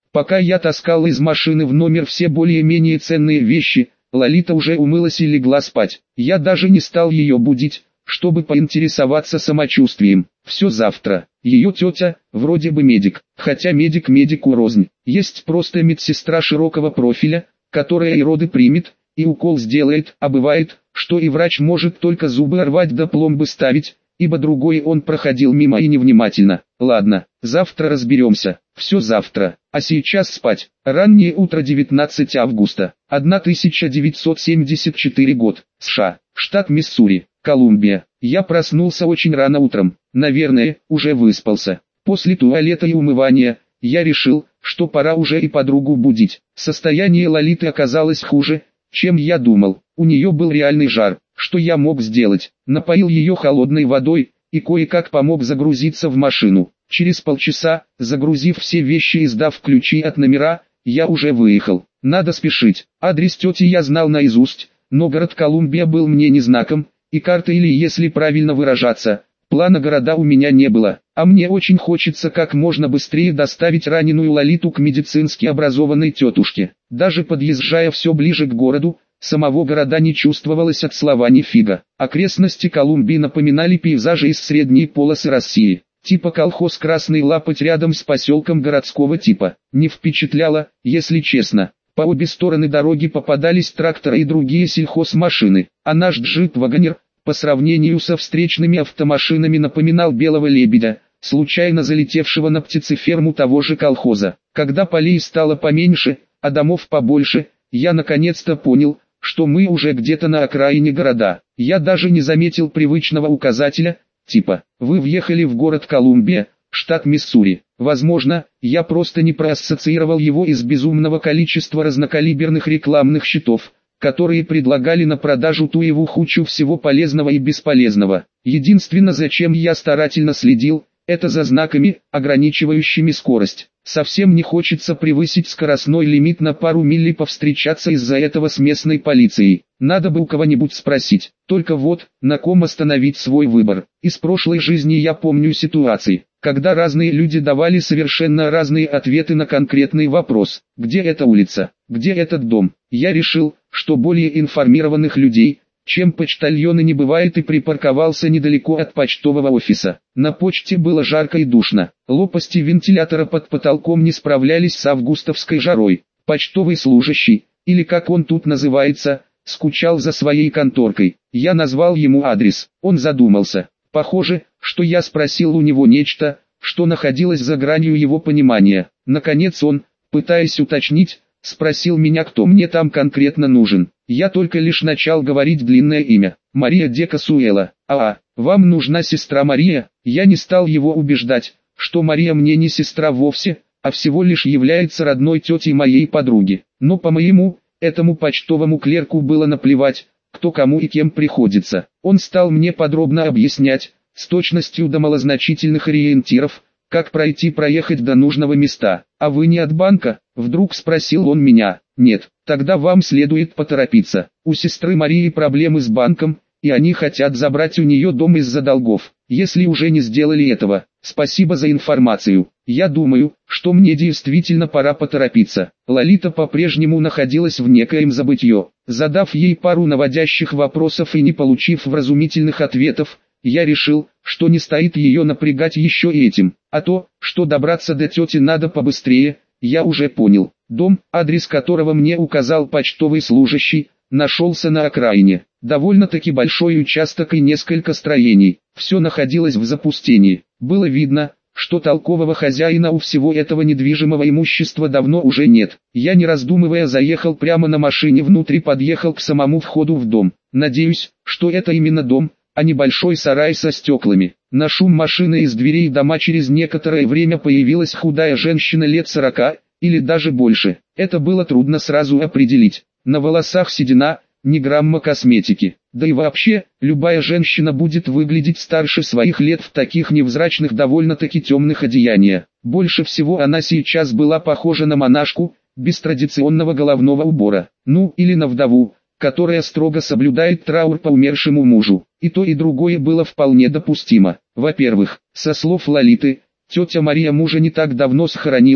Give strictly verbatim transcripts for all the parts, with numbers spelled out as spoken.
Пока я таскал из машины в номер все более-менее ценные вещи, Лолита уже умылась и легла спать. Я даже не стал ее будить, чтобы поинтересоваться самочувствием. Все завтра. Ее тетя, вроде бы медик, хотя медик медику рознь. Есть просто медсестра широкого профиля, которая и роды примет, и укол сделает, а бывает, что и врач может только зубы рвать да пломбы ставить, ибо другой он проходил мимо и невнимательно. Ладно, завтра разберемся, все завтра, а сейчас спать. Раннее утро девятнадцатого августа, тысяча девятьсот семьдесят четвёртый год, США, штат Миссури, Колумбия. Я проснулся очень рано утром, наверное, уже выспался. После туалета и умывания, я решил, что пора уже и подругу будить. Состояние Лолиты оказалось хуже, чем я думал. У нее был реальный жар. Что я мог сделать? Напоил ее холодной водой и кое-как помог загрузиться в машину. Через полчаса, загрузив все вещи и сдав ключи от номера, я уже выехал. Надо спешить. Адрес тети я знал наизусть, но город Колумбия был мне не знаком, и карты, или, если правильно выражаться, плана города у меня не было. А мне очень хочется как можно быстрее доставить раненую Лолиту к медицински образованной тетушке. Даже подъезжая все ближе к городу, самого города не чувствовалось от слова ни фига. Окрестности Колумбии напоминали пейзажи из средней полосы России. Типа колхоз «Красный лапоть» рядом с поселком городского типа. Не впечатляло, если честно. По обе стороны дороги попадались тракторы и другие сельхозмашины, а наш джип-вагонер, по сравнению со встречными автомашинами, напоминал белого лебедя, случайно залетевшего на птицеферму того же колхоза. Когда полей стало поменьше, а домов побольше, я наконец-то понял, что мы уже где-то на окраине города. Я даже не заметил привычного указателя, типа «Вы въехали в город Колумбия, штат Миссури». Возможно, я просто не проассоциировал его из безумного количества разнокалиберных рекламных щитов, которые предлагали на продажу туеву хучу всего полезного и бесполезного. Единственное, зачем я старательно следил, это за знаками, ограничивающими скорость. Совсем не хочется превысить скоростной лимит на пару миль и повстречаться из-за этого с местной полицией. Надо бы у кого-нибудь спросить. Только вот, на ком остановить свой выбор. Из прошлой жизни я помню ситуации, когда разные люди давали совершенно разные ответы на конкретный вопрос. Где эта улица? Где этот дом? Я решил, что более информированных людей, чем почтальоны, не бывает, и припарковался недалеко от почтового офиса. На почте было жарко и душно. Лопасти вентилятора под потолком не справлялись с августовской жарой. Почтовый служащий, или как он тут называется, скучал за своей конторкой. Я назвал ему адрес. Он задумался. Похоже, что я спросил у него нечто, что находилось за гранью его понимания. Наконец он, пытаясь уточнить, спросил меня, кто мне там конкретно нужен. Я только лишь начал говорить длинное имя. Мария де Касуэла. А, вам нужна сестра Мария? Я не стал его убеждать, что Мария мне не сестра вовсе, а всего лишь является родной тетей моей подруги. Но по-моему, этому почтовому клерку было наплевать, кто кому и кем приходится. Он стал мне подробно объяснять, с точностью до малозначительных ориентиров, как пройти-проехать до нужного места. «А вы не от банка?» — вдруг спросил он меня. «Нет, тогда вам следует поторопиться. У сестры Марии проблемы с банком, и они хотят забрать у нее дом из-за долгов. Если уже не сделали этого, спасибо за информацию. Я думаю, что мне действительно пора поторопиться». Лолита по-прежнему находилась в некоем забытье. Задав ей пару наводящих вопросов и не получив вразумительных ответов, я решил, что не стоит ее напрягать еще и этим. А то, что добраться до тети надо побыстрее, я уже понял. Дом, адрес которого мне указал почтовый служащий, нашелся на окраине. Довольно-таки большой участок и несколько строений. Все находилось в запустении. Было видно, что толкового хозяина у всего этого недвижимого имущества давно уже нет. Я, не раздумывая, заехал прямо на машине внутрь и подъехал к самому входу в дом. Надеюсь, что это именно дом, а не большой сарай со стеклами. На шум машины из дверей дома через некоторое время появилась худая женщина лет сорока, или даже больше. Это было трудно сразу определить. На волосах седина, ни грамма косметики. Да и вообще, любая женщина будет выглядеть старше своих лет в таких невзрачных, довольно-таки темных одеяниях. Больше всего она сейчас была похожа на монашку, без традиционного головного убора. Ну, или на вдову, которая строго соблюдает траур по умершему мужу. И то и другое было вполне допустимо. Во-первых, со слов Лолиты, тетя Мария мужа не так давно схоронила,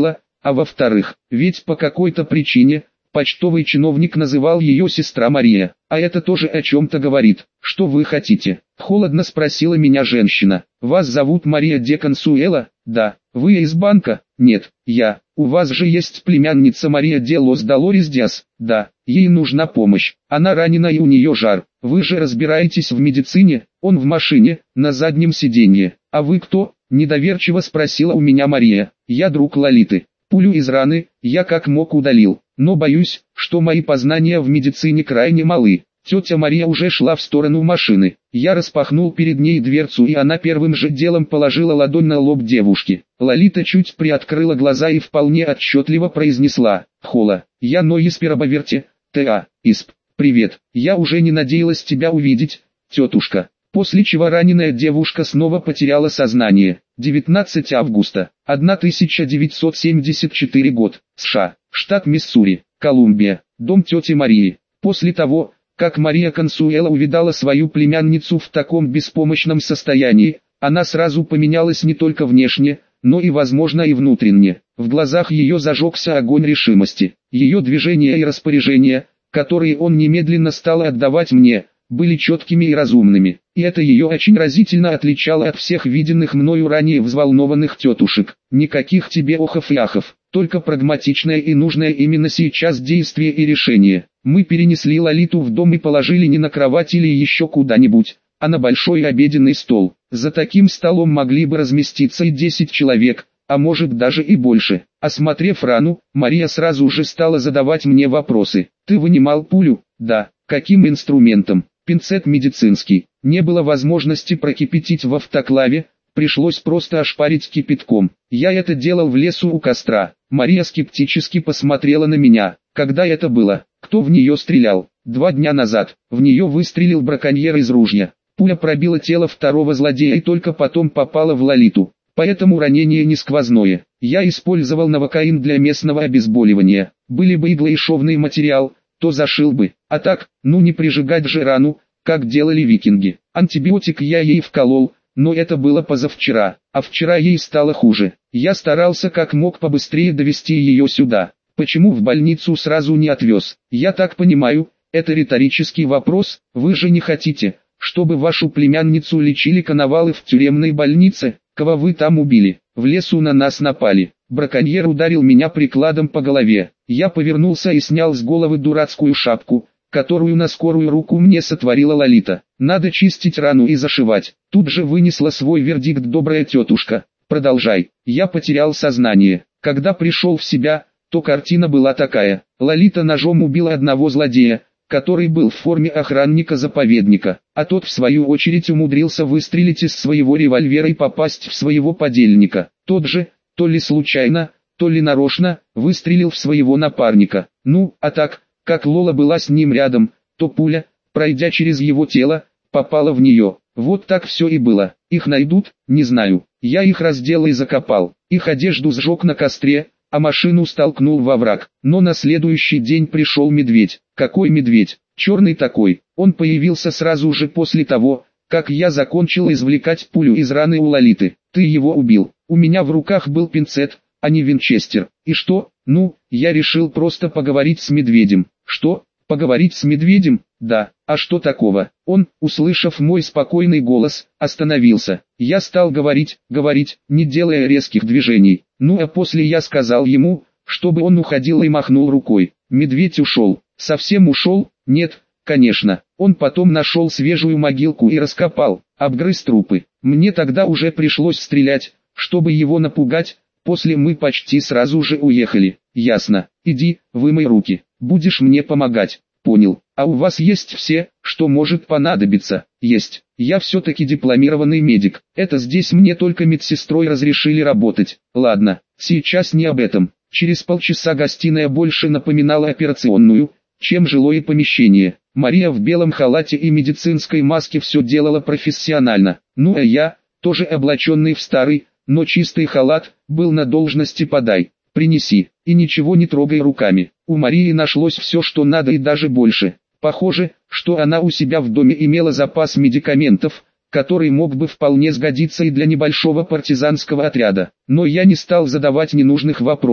а во-вторых, ведь по какой-то причине почтовый чиновник называл ее сестра Мария, а это тоже о чем-то говорит. Что вы хотите? Холодно спросила меня женщина. Вас зовут Мария де Консуэла? Да. Вы из банка? Нет. Я. У вас же есть племянница Мария де Лос Долорес Диас? Да. Ей нужна помощь. Она ранена и у нее жар. Вы же разбираетесь в медицине? Он в машине, на заднем сиденье. А вы кто? Недоверчиво спросила у меня Мария. Я друг Лолиты. Пулю из раны я как мог удалил, но боюсь, что мои познания в медицине крайне малы. Тетя Мария уже шла в сторону машины. Я распахнул перед ней дверцу, и она первым же делом положила ладонь на лоб девушки. Лолита чуть приоткрыла глаза и вполне отчетливо произнесла: «Хола, я Ноис Перобоверти, Т.А. Исп. Привет, я уже не надеялась тебя увидеть, тетушка». После чего раненая девушка снова потеряла сознание. девятнадцатого августа тысяча девятьсот семьдесят четвёртый год, США, штат Миссури, Колумбия, дом тети Марии. После того, как Мария Консуэла увидала свою племянницу в таком беспомощном состоянии, она сразу поменялась не только внешне, но и возможно и внутренне. В глазах ее зажегся огонь решимости. Ее движения и распоряжения, которые он немедленно стал отдавать мне, были четкими и разумными, и это ее очень разительно отличало от всех виденных мною ранее взволнованных тетушек. Никаких тебе охов и ахов, только прагматичное и нужное именно сейчас действие и решение. Мы перенесли Лолиту в дом и положили не на кровать или еще куда-нибудь, а на большой обеденный стол. За таким столом могли бы разместиться и десять человек, а может даже и больше. Осмотрев рану, Мария сразу же стала задавать мне вопросы. «Ты вынимал пулю?» «Да». «Каким инструментом?» «Пинцет медицинский». Не было возможности прокипятить в автоклаве, пришлось просто ошпарить кипятком. Я это делал в лесу у костра. Мария скептически посмотрела на меня. Когда это было? Кто в нее стрелял? Два дня назад. В нее выстрелил браконьер из ружья. Пуля пробила тело второго злодея и только потом попала в Лолиту. Поэтому ранение не сквозное. Я использовал новокаин для местного обезболивания. Были бы иглы и шовный материал, то зашил бы. А так, ну не прижигать же рану, как делали викинги. Антибиотик я ей вколол, но это было позавчера, а вчера ей стало хуже. Я старался как мог побыстрее довести ее сюда. Почему в больницу сразу не отвез? Я так понимаю, это риторический вопрос. Вы же не хотите, чтобы вашу племянницу лечили коновалы в тюремной больнице? Кого вы там убили? В лесу на нас напали. Браконьер ударил меня прикладом по голове. Я повернулся и снял с головы дурацкую шапку, которую на скорую руку мне сотворила Лолита. Надо чистить рану и зашивать. Тут же вынесла свой вердикт добрая тетушка. Продолжай. Я потерял сознание. Когда пришел в себя, то картина была такая. Лолита ножом убила одного злодея, который был в форме охранника заповедника, а тот в свою очередь умудрился выстрелить из своего револьвера и попасть в своего подельника. Тот же, то ли случайно, то ли нарочно, выстрелил в своего напарника. Ну, а так, как Лола была с ним рядом, то пуля, пройдя через его тело, попала в нее. Вот так все и было. Их найдут? Не знаю. Я их раздел и закопал. Их одежду сжег на костре, а машину столкнул во враг. Но на следующий день пришел медведь. Какой медведь? Черный такой. Он появился сразу же после того, как я закончил извлекать пулю из раны у Лолиты. Ты его убил. У меня в руках был пинцет, а не винчестер. И что? Ну, я решил просто поговорить с медведем. Что? Поговорить с медведем? Да. А что такого? Он, услышав мой спокойный голос, остановился. Я стал говорить, говорить, не делая резких движений. Ну а после я сказал ему, чтобы он уходил, и махнул рукой. Медведь ушел. Совсем ушел? Нет, конечно. Он потом нашел свежую могилку и раскопал, обгрыз трупы. Мне тогда уже пришлось стрелять, чтобы его напугать. После мы почти сразу же уехали. Ясно. Иди, вымой руки. Будешь мне помогать. Понял. А у вас есть все, что может понадобиться? Есть. Я все-таки дипломированный медик. Это здесь мне только медсестрой разрешили работать. Ладно, сейчас не об этом. Через полчаса гостиная больше напоминала операционную, чем жилое помещение. Мария в белом халате и медицинской маске все делала профессионально. Ну а я, тоже облаченный в старый, но чистый халат, был на должности «подай, принеси, и ничего не трогай руками». У Марии нашлось все, что надо, и даже больше. Похоже, что она у себя в доме имела запас медикаментов, который мог бы вполне сгодиться и для небольшого партизанского отряда. Но я не стал задавать ненужных вопросов.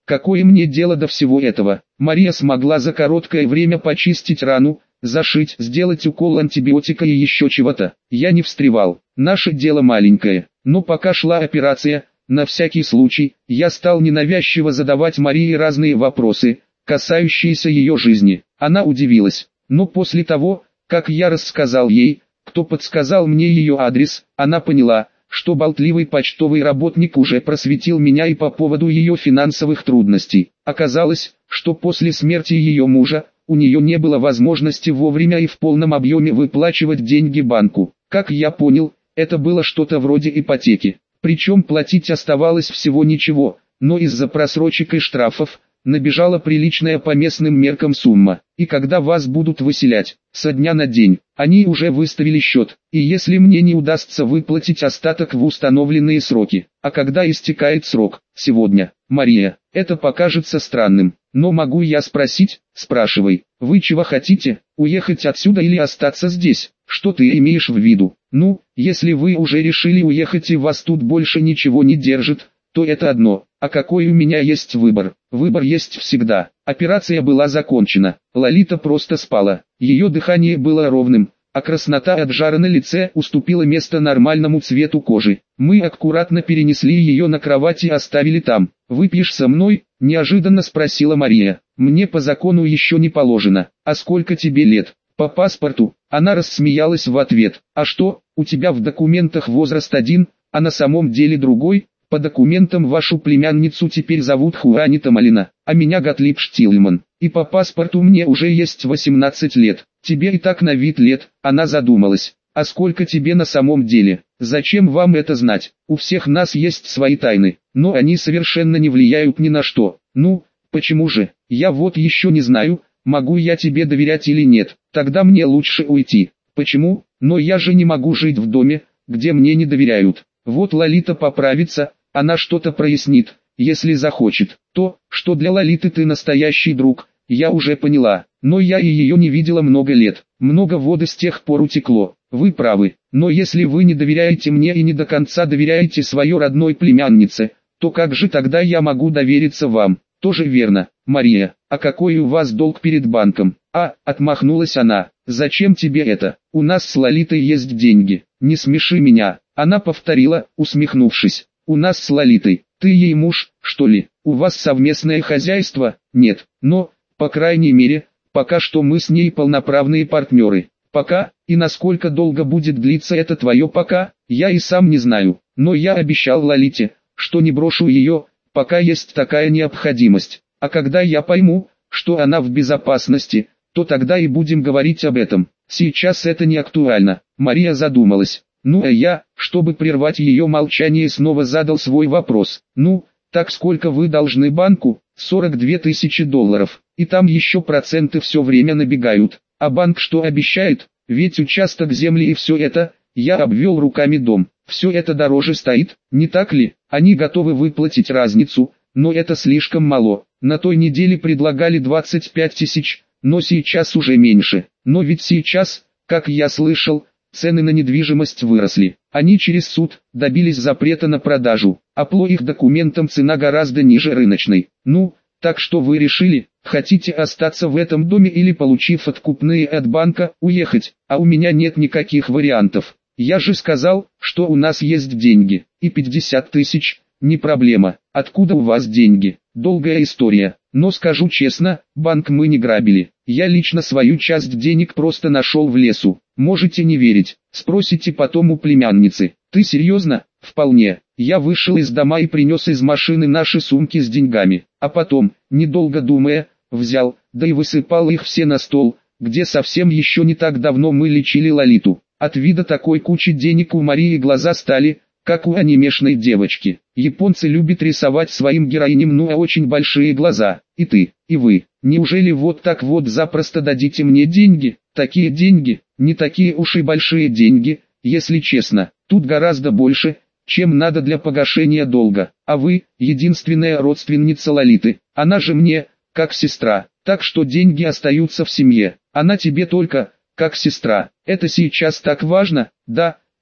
Какое мне дело до всего этого? Мария смогла за короткое время почистить рану, зашить, сделать укол антибиотика и еще чего-то. Я не встревал. Наше дело маленькое. Но пока шла операция, на всякий случай, я стал ненавязчиво задавать Марии разные вопросы, касающиеся ее жизни. Она удивилась. Но после того, как я рассказал ей, кто подсказал мне ее адрес, она поняла, что болтливый почтовый работник уже просветил меня и по поводу ее финансовых трудностей. Оказалось, что после смерти ее мужа, у нее не было возможности вовремя и в полном объеме выплачивать деньги банку. Как я понял, это было что-то вроде ипотеки. Причем платить оставалось всего ничего, но из-за просрочек и штрафов, набежала приличная по местным меркам сумма. И когда вас будут выселять, со дня на день, они уже выставили счет, и если мне не удастся выплатить остаток в установленные сроки, а когда истекает срок, сегодня, Мария, это покажется странным, но могу я спросить? Спрашивай, вы чего хотите, уехать отсюда или остаться здесь? Что ты имеешь в виду? Ну, если вы уже решили уехать и вас тут больше ничего не держит, то это одно. А какой у меня есть выбор? Выбор есть всегда. Операция была закончена. Лолита просто спала. Ее дыхание было ровным, а краснота от жара на лице уступила место нормальному цвету кожи. Мы аккуратно перенесли ее на кровать и оставили там. «Выпьешь со мной?» – неожиданно спросила Мария. «Мне по закону еще не положено. А сколько тебе лет?» «По паспорту». Она рассмеялась в ответ. «А что, у тебя в документах возраст один, а на самом деле другой?» «По документам вашу племянницу теперь зовут Хуанита Малина, а меня Готлиб Штилман. И по паспорту мне уже есть восемнадцать лет. Тебе и так на вид лет». Она задумалась. «А сколько тебе на самом деле? Зачем вам это знать? У всех нас есть свои тайны, но они совершенно не влияют ни на что». «Ну, почему же? Я вот еще не знаю, могу я тебе доверять или нет. Тогда мне лучше уйти». «Почему? Но я же не могу жить в доме, где мне не доверяют». Вот Лолита поправится, она что-то прояснит, если захочет. То, что для Лолиты ты настоящий друг, я уже поняла, но я и ее не видела много лет. Много воды с тех пор утекло. Вы правы, но если вы не доверяете мне и не до конца доверяете своей родной племяннице, то как же тогда я могу довериться вам? Тоже верно, Мария. А какой у вас долг перед банком? А, отмахнулась она. Зачем тебе это? У нас с Лолитой есть деньги. Не смеши меня. Она повторила, усмехнувшись. У нас с Лолитой. Ты ей муж, что ли? У вас совместное хозяйство? Нет. Но, по крайней мере, пока что мы с ней полноправные партнеры. Пока, и насколько долго будет длиться это твое пока, я и сам не знаю. Но я обещал Лолите, что не брошу ее, пока есть такая необходимость. А когда я пойму, что она в безопасности, то тогда и будем говорить об этом. Сейчас это не актуально. Мария задумалась. Ну а я, чтобы прервать ее молчание, снова задал свой вопрос. Ну, так сколько вы должны банку? сорок две тысячи долларов. И там еще проценты все время набегают. А банк что обещает? Ведь участок земли и все это, я обвел руками дом. Все это дороже стоит, не так ли? Они готовы выплатить разницу, но это слишком мало. На той неделе предлагали двадцать пять тысяч, но сейчас уже меньше. Но ведь сейчас, как я слышал, цены на недвижимость выросли. Они через суд добились запрета на продажу, а по их документам цена гораздо ниже рыночной. Ну, так что вы решили, хотите остаться в этом доме или, получив откупные от банка, уехать? А у меня нет никаких вариантов. Я же сказал, что у нас есть деньги, и пятьдесят тысяч, не проблема. Откуда у вас деньги? Долгая история, но скажу честно, банк мы не грабили. Я лично свою часть денег просто нашел в лесу. Можете не верить, спросите потом у племянницы. Ты серьезно? Вполне. Я вышел из дома и принес из машины наши сумки с деньгами, а потом, недолго думая, взял, да и высыпал их все на стол, где совсем еще не так давно мы лечили Лолиту. От вида такой кучи денег у Марии глаза стали, как у анимешной девочки. Японцы любят рисовать своим героиням ну а очень большие глаза. И ты, и вы, неужели вот так вот запросто дадите мне деньги? Такие деньги, не такие уж и большие деньги, если честно, тут гораздо больше, чем надо для погашения долга. А вы, единственная родственница Лолиты, она же мне, как сестра, так что деньги остаются в семье. Она тебе только, как сестра. Это сейчас так важно? Да,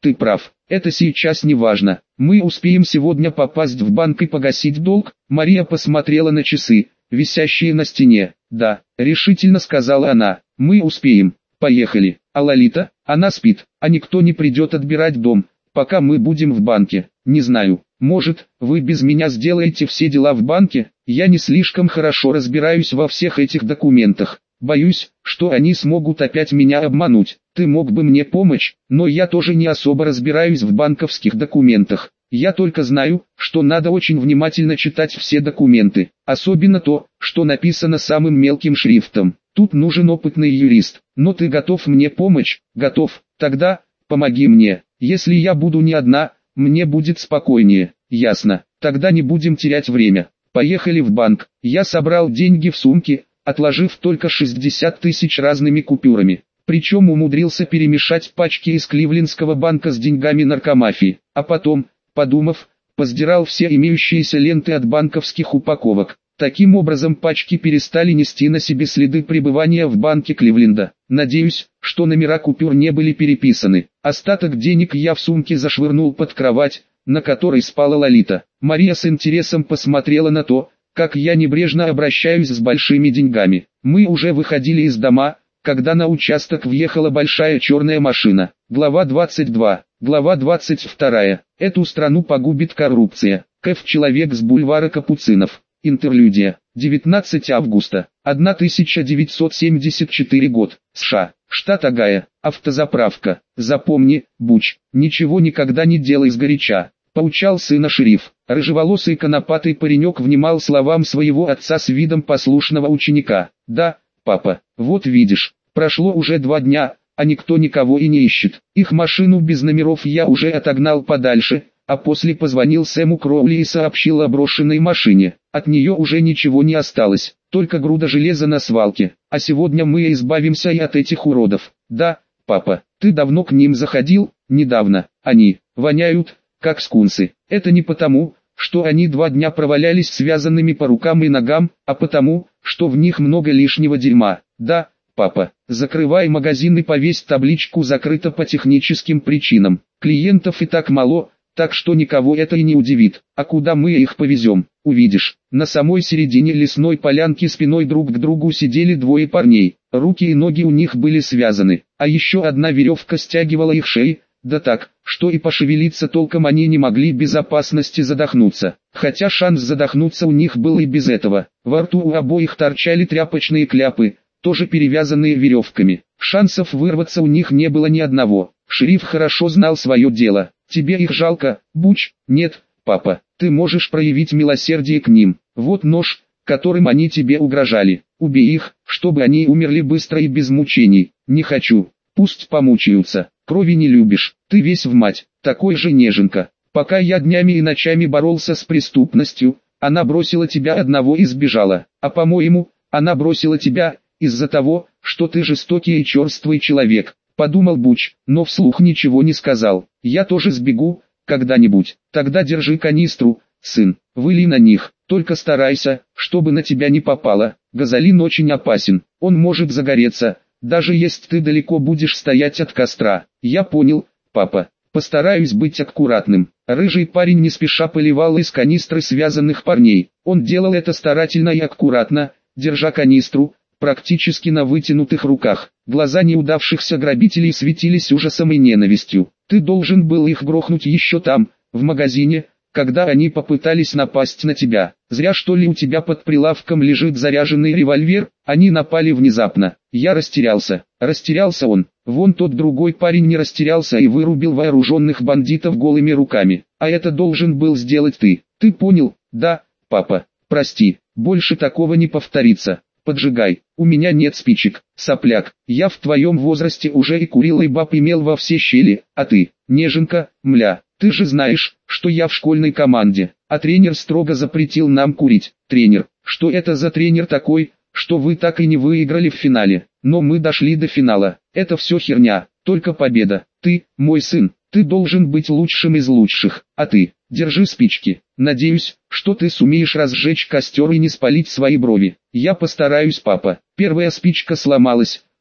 ты прав, это сейчас не важно. Мы успеем сегодня попасть в банк и погасить долг. Мария посмотрела на часы, висящие на стене. Да, решительно сказала она, мы успеем, поехали. А Лолита, она спит, а никто не придет отбирать дом, пока мы будем в банке. Не знаю, может, вы без меня сделаете все дела в банке? Я не слишком хорошо разбираюсь во всех этих документах. Боюсь, что они смогут опять меня обмануть. Ты мог бы мне помочь, но я тоже не особо разбираюсь в банковских документах. Я только знаю, что надо очень внимательно читать все документы, особенно то, что написано самым мелким шрифтом. Тут нужен опытный юрист. Но ты готов мне помочь? Готов. Тогда, помоги мне. Если я буду не одна, мне будет спокойнее. Ясно. Тогда не будем терять время. Поехали в банк. Я собрал деньги в сумке, отложив только шестьдесят тысяч разными купюрами. Причем умудрился перемешать пачки из Кливлендского банка с деньгами наркомафии. А потом, подумав, поздирал все имеющиеся ленты от банковских упаковок. Таким образом пачки перестали нести на себе следы пребывания в банке Кливленда. Надеюсь, что номера купюр не были переписаны. Остаток денег я в сумке зашвырнул под кровать, на которой спала Лолита. Мария с интересом посмотрела на то, как я небрежно обращаюсь с большими деньгами. Мы уже выходили из дома, когда на участок въехала большая черная машина. Глава двадцать два. Глава двадцать два. Эту страну погубит коррупция. Кэф человек с бульвара Капуцинов. Интерлюдия. девятнадцатого августа. тысяча девятьсот семьдесят четвёртый год. США. Штат Огайо. Автозаправка. Запомни, Буч, ничего никогда не делай сгоряча. Поучал сына шериф. Рыжеволосый конопатый паренек внимал словам своего отца с видом послушного ученика. Да, папа, вот видишь, прошло уже два дня, а никто никого и не ищет. Их машину без номеров я уже отогнал подальше, а после позвонил Сэму Кроули и сообщил о брошенной машине. От нее уже ничего не осталось, только груда железа на свалке. А сегодня мы избавимся и от этих уродов. Да, папа, ты давно к ним заходил? Недавно. Они воняют, как скунсы. Это не потому, что они два дня провалялись связанными по рукам и ногам, а потому, что в них много лишнего дерьма. Да, папа, закрывай магазин и повесь табличку «Закрыто по техническим причинам». Клиентов и так мало, так что никого это и не удивит. А куда мы их повезем? Увидишь. На самой середине лесной полянки спиной друг к другу сидели двое парней. Руки и ноги у них были связаны, а еще одна веревка стягивала их шеи, да так, что и пошевелиться толком они не могли без опасности задохнуться. Хотя шанс задохнуться у них был и без этого. Во рту у обоих торчали тряпочные кляпы, тоже перевязанные веревками. Шансов вырваться у них не было ни одного. Шериф хорошо знал свое дело. Тебе их жалко, Буч? Нет, папа, ты можешь проявить милосердие к ним. Вот нож, которым они тебе угрожали. Убей их, чтобы они умерли быстро и без мучений. Не хочу. Пусть помучаются. Крови не любишь. Ты весь в мать. Такой же неженка. Пока я днями и ночами боролся с преступностью, она бросила тебя одного и сбежала. А по-моему, она бросила тебя из-за того, что ты жестокий и черствый человек. Подумал Буч, но вслух ничего не сказал. Я тоже сбегу, когда-нибудь. Тогда держи канистру, сын, выли на них. Только старайся, чтобы на тебя не попало. Газолин очень опасен, он может загореться, даже если ты далеко будешь стоять от костра. Я понял, папа. Постараюсь быть аккуратным. Рыжий парень не спеша поливал из канистры связанных парней. Он делал это старательно и аккуратно, держа канистру практически на вытянутых руках. Глаза неудавшихся грабителей светились ужасом и ненавистью. Ты должен был их грохнуть еще там, в магазине, когда они попытались напасть на тебя. Зря что ли у тебя под прилавком лежит заряженный револьвер. Они напали внезапно. Я растерялся. Растерялся он. Вон тот другой парень не растерялся и вырубил вооруженных бандитов голыми руками. А это должен был сделать ты. Ты понял? Да, папа. Прости, больше такого не повторится. Поджигай, у меня нет спичек, сопляк, я в твоем возрасте уже и курил и баб имел во все щели, а ты, неженка, мля, ты же знаешь, что я в школьной команде, а тренер строго запретил нам курить. Тренер, что это за тренер такой, что вы так и не выиграли в финале? Но мы дошли до финала, это все херня, только победа. Ты, мой сын, ты должен быть лучшим из лучших, а ты, держи спички. Надеюсь, что ты сумеешь разжечь костер и не спалить свои брови. Я постараюсь, папа. Первая спичка сломалась,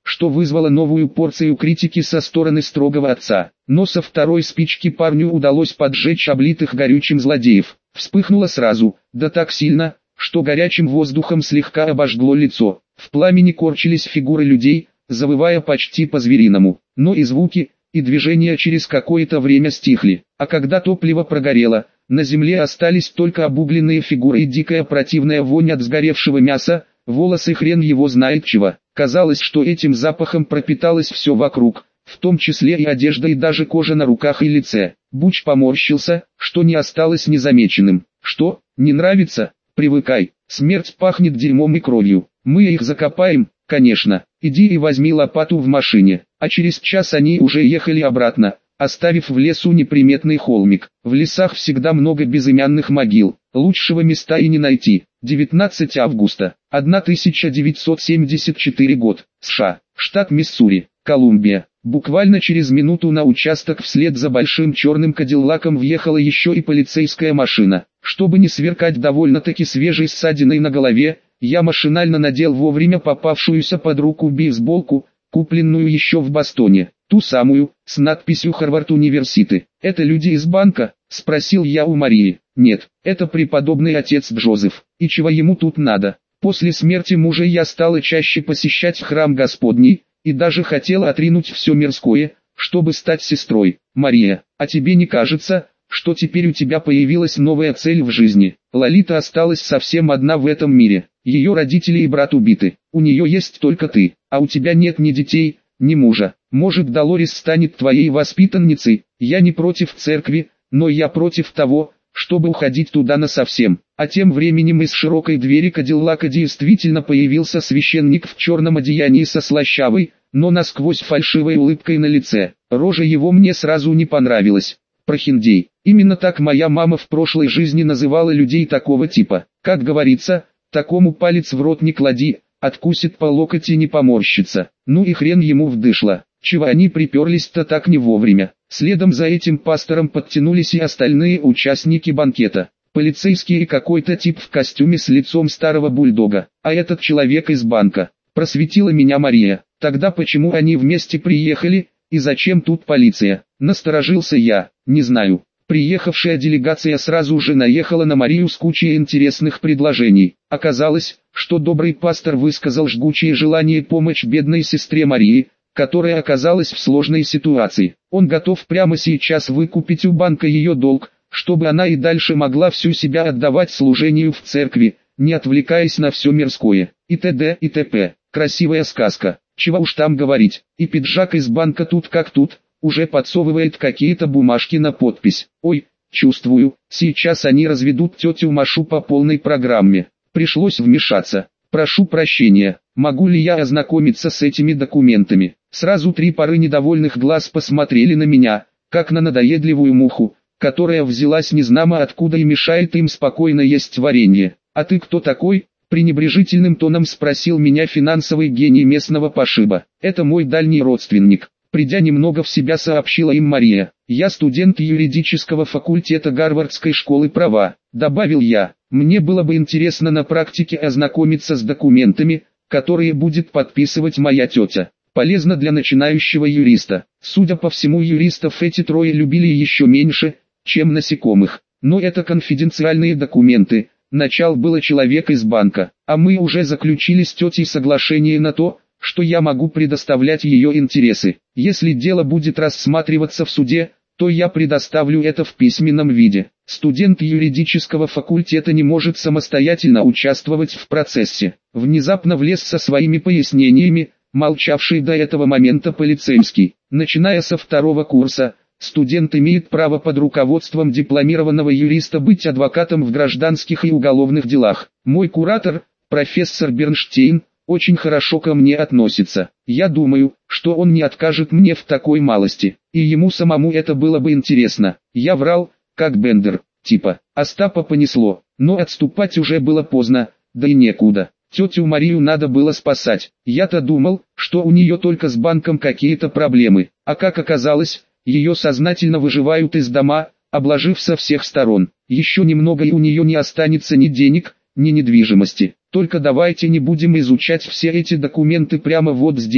что вызвало новую порцию критики со стороны строгого отца. Но со второй спички парню удалось поджечь облитых горючим злодеев. Вспыхнуло сразу, да так сильно, что горячим воздухом слегка обожгло лицо. В пламени корчились фигуры людей, завывая почти по-звериному, но и звуки, и движения через какое-то время стихли. А когда топливо прогорело, на земле остались только обугленные фигуры и дикая противная вонь от сгоревшего мяса, волосы хрен его знает чего. Казалось, что этим запахом пропиталось все вокруг, в том числе и одежда и даже кожа на руках и лице. Буч поморщился, что не осталось незамеченным. «Что, не нравится? Привыкай, смерть пахнет дерьмом и кровью. Мы их закопаем, конечно. Иди и возьми лопату в машине». А через час они уже ехали обратно, оставив в лесу неприметный холмик. В лесах всегда много безымянных могил, лучшего места и не найти. девятнадцатого августа тысяча девятьсот семьдесят четвёртый год, США, штат Миссури, Колумбия. Буквально через минуту на участок вслед за большим черным кадиллаком въехала еще и полицейская машина. Чтобы не сверкать довольно-таки свежей ссадиной на голове, я машинально надел вовремя попавшуюся под руку бейсболку, купленную еще в Бостоне, ту самую, с надписью «Харвард Университи». «Это люди из банка?» – спросил я у Марии. «Нет, это преподобный отец Джозеф. И чего ему тут надо?» После смерти мужа я стала чаще посещать храм Господний, и даже хотела отринуть все мирское, чтобы стать сестрой. «Мария, а тебе не кажется, что теперь у тебя появилась новая цель в жизни?» Лолита осталась совсем одна в этом мире. Ее родители и брат убиты. У нее есть только ты, а у тебя нет ни детей, ни мужа. Может, Долорес станет твоей воспитанницей? Я не против церкви, но я против того, чтобы уходить туда насовсем. А тем временем из широкой двери Кадиллака действительно появился священник в черном одеянии со слащавой, но насквозь фальшивой улыбкой на лице. Рожа его мне сразу не понравилась. Прохиндей. Именно так моя мама в прошлой жизни называла людей такого типа. Как говорится, такому палец в рот не клади, откусит по локоть и не поморщится. Ну и хрен ему вдышло. Чего они приперлись-то так не вовремя. Следом за этим пастором подтянулись и остальные участники банкета. Полицейский и какой-то тип в костюме с лицом старого бульдога. А этот человек из банка. Просветила меня Мария. Тогда почему они вместе приехали, и зачем тут полиция? Насторожился я. Не знаю. Приехавшая делегация сразу же наехала на Марию с кучей интересных предложений. Оказалось, что добрый пастор высказал жгучее желание помочь бедной сестре Марии, которая оказалась в сложной ситуации. Он готов прямо сейчас выкупить у банка ее долг, чтобы она и дальше могла всю себя отдавать служению в церкви, не отвлекаясь на все мирское, и т.д. и т.п. Красивая сказка, чего уж там говорить, и пиджак из банка тут как тут, уже подсовывает какие-то бумажки на подпись. Ой, чувствую, сейчас они разведут тетю Машу по полной программе. Пришлось вмешаться. Прошу прощения, могу ли я ознакомиться с этими документами? Сразу три пары недовольных глаз посмотрели на меня, как на надоедливую муху, которая взялась незнамо откуда и мешает им спокойно есть варенье. «А ты кто такой?» – пренебрежительным тоном спросил меня финансовый гений местного пошиба. «Это мой дальний родственник». Придя немного в себя, сообщила им Мария. «Я студент юридического факультета Гарвардской школы права», – добавил я. «Мне было бы интересно на практике ознакомиться с документами, которые будет подписывать моя тетя. Полезно для начинающего юриста». Судя по всему, юристов эти трое любили еще меньше, чем насекомых. Но это конфиденциальные документы. Начал было человек из банка, а мы уже заключили с тетей соглашение на то, что я могу предоставлять ее интересы. Если дело будет рассматриваться в суде, то я предоставлю это в письменном виде. Студент юридического факультета не может самостоятельно участвовать в процессе. Внезапно влез со своими пояснениями, молчавший до этого момента полицейский. Начиная со второго курса, студент имеет право под руководством дипломированного юриста быть адвокатом в гражданских и уголовных делах. Мой куратор, профессор Бернштейн, очень хорошо ко мне относится. Я думаю, что он не откажет мне в такой малости, и ему самому это было бы интересно. Я врал, как Бендер, типа. Остапа понесло, но отступать уже было поздно, да и некуда. Тетю Марию надо было спасать. Я-то думал, что у нее только с банком какие-то проблемы, а как оказалось, ее сознательно выживают из дома, обложив со всех сторон. Еще немного и у нее не останется ни денег, ни недвижимости. Только давайте не будем изучать все эти документы прямо вот здесь,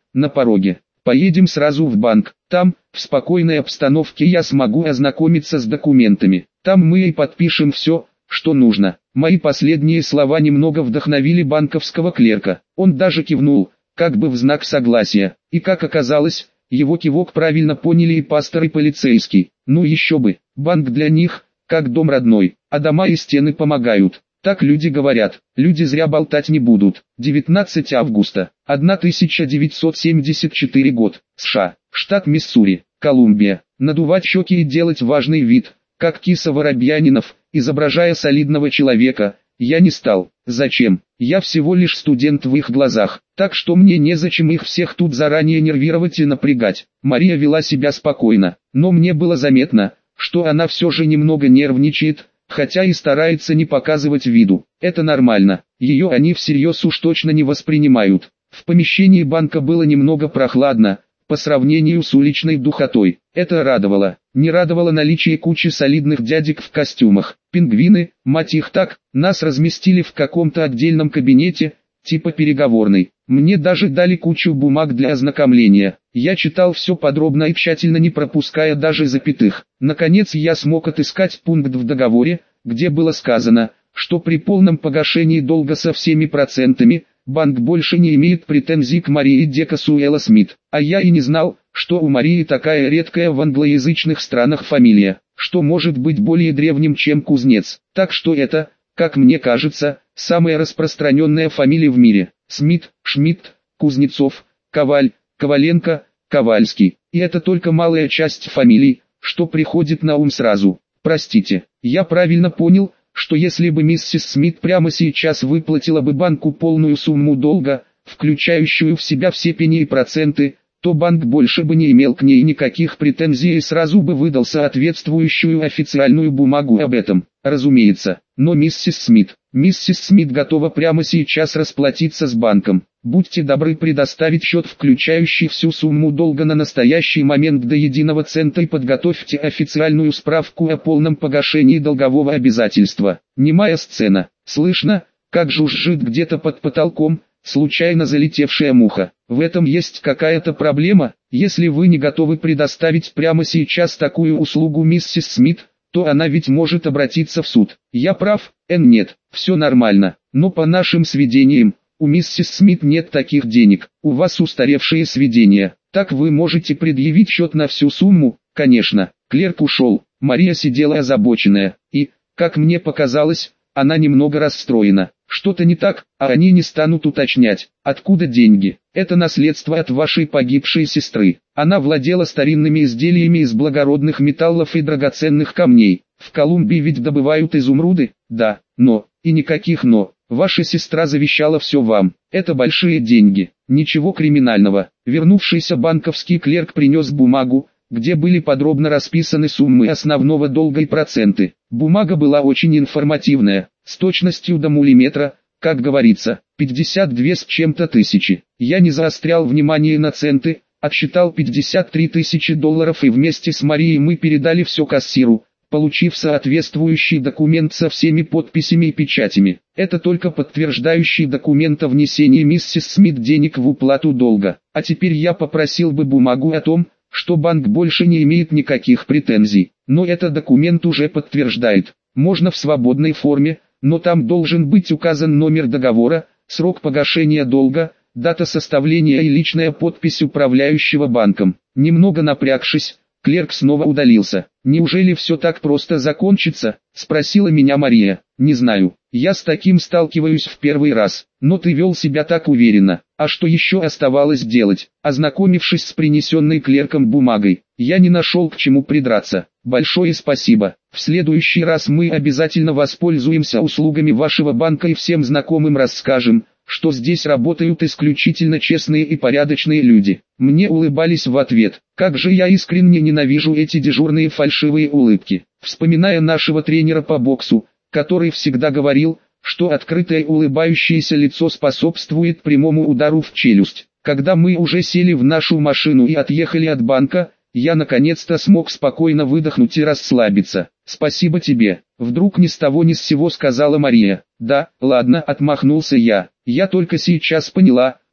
на пороге. Поедем сразу в банк. Там, в спокойной обстановке я смогу ознакомиться с документами. Там мы и подпишем все, что нужно. Мои последние слова немного вдохновили банковского клерка. Он даже кивнул, как бы в знак согласия. И как оказалось, его кивок правильно поняли и пастор, и полицейский. Ну еще бы, банк для них, как дом родной, а дома и стены помогают. Так люди говорят, люди зря болтать не будут. девятнадцатого августа тысяча девятьсот семьдесят четвёртый год, США, штат Миссури, Колумбия. Надувать щеки и делать важный вид, как киса Воробьянинов, изображая солидного человека, я не стал. Зачем? Я всего лишь студент в их глазах, так что мне незачем их всех тут заранее нервировать и напрягать. Мария вела себя спокойно, но мне было заметно, что она все же немного нервничает, хотя и старается не показывать виду. Это нормально, ее они всерьез уж точно не воспринимают. В помещении банка было немного прохладно, по сравнению с уличной духотой. Это радовало. Не радовало наличие кучи солидных дядек в костюмах. Пингвины, мать их так, нас разместили в каком-то отдельном кабинете, типа переговорной. Мне даже дали кучу бумаг для ознакомления. Я читал все подробно и тщательно, не пропуская даже запятых. Наконец я смог отыскать пункт в договоре, где было сказано, что при полном погашении долга со всеми процентами, банк больше не имеет претензий к Марии Декасуэлла Смит. А я и не знал, что у Марии такая редкая в англоязычных странах фамилия, что может быть более древним, чем Кузнец. Так что это, как мне кажется, самая распространенная фамилия в мире. Смит, Шмидт, Кузнецов, Коваль, Коваленко, Ковальский. И это только малая часть фамилий, что приходит на ум сразу. Простите, я правильно понял, что если бы миссис Смит прямо сейчас выплатила бы банку полную сумму долга, включающую в себя все пени и проценты, то банк больше бы не имел к ней никаких претензий и сразу бы выдал соответствующую официальную бумагу об этом. Разумеется, но миссис Смит, миссис Смит готова прямо сейчас расплатиться с банком. Будьте добры предоставить счет, включающий всю сумму долга на настоящий момент до единого цента, и подготовьте официальную справку о полном погашении долгового обязательства. Немая сцена. Слышно, как жужжит где-то под потолком случайно залетевшая муха. В этом есть какая-то проблема. Если вы не готовы предоставить прямо сейчас такую услугу миссис Смит, то она ведь может обратиться в суд. Я прав? Эн, нет, все нормально. Но по нашим сведениям, у миссис Смит нет таких денег. У вас устаревшие сведения. Так вы можете предъявить счет на всю сумму? Конечно. Клерк ушел. Мария сидела озабоченная. И, как мне показалось, она немного расстроена. Что-то не так, а они не станут уточнять, откуда деньги. Это наследство от вашей погибшей сестры. Она владела старинными изделиями из благородных металлов и драгоценных камней. В Колумбии ведь добывают изумруды? Да, но, и никаких но. Ваша сестра завещала все вам. Это большие деньги. Ничего криминального. Вернувшийся банковский клерк принес бумагу, где были подробно расписаны суммы основного долга и проценты. Бумага была очень информативная, с точностью до миллиметра, как говорится, пятьдесят две с чем-то тысячи. Я не заострял внимание на центы, отсчитал пятьдесят три тысячи долларов, и вместе с Марией мы передали все кассиру, получив соответствующий документ со всеми подписями и печатями. Это только подтверждающий документ о внесении миссис Смит денег в уплату долга. А теперь я попросил бы бумагу о том, что банк больше не имеет никаких претензий. Но этот документ уже подтверждает. Можно в свободной форме, но там должен быть указан номер договора, срок погашения долга, дата составления и личная подпись управляющего банком. Немного напрягшись, клерк снова удалился. «Неужели все так просто закончится?» — спросила меня Мария. «Не знаю, я с таким сталкиваюсь в первый раз, но ты вел себя так уверенно. А что еще оставалось делать?» Ознакомившись с принесенной клерком бумагой, я не нашел к чему придраться. «Большое спасибо. В следующий раз мы обязательно воспользуемся услугами вашего банка и всем знакомым расскажем, что здесь работают исключительно честные и порядочные люди». Мне улыбались в ответ. Как же я искренне ненавижу эти дежурные фальшивые улыбки. Вспоминая нашего тренера по боксу, который всегда говорил, что открытое улыбающееся лицо способствует прямому удару в челюсть. Когда мы уже сели в нашу машину и отъехали от банка, я наконец-то смог спокойно выдохнуть и расслабиться. «Спасибо тебе», — вдруг ни с того ни с сего сказала Мария. «Да, ладно», — отмахнулся я. «Я только сейчас поняла,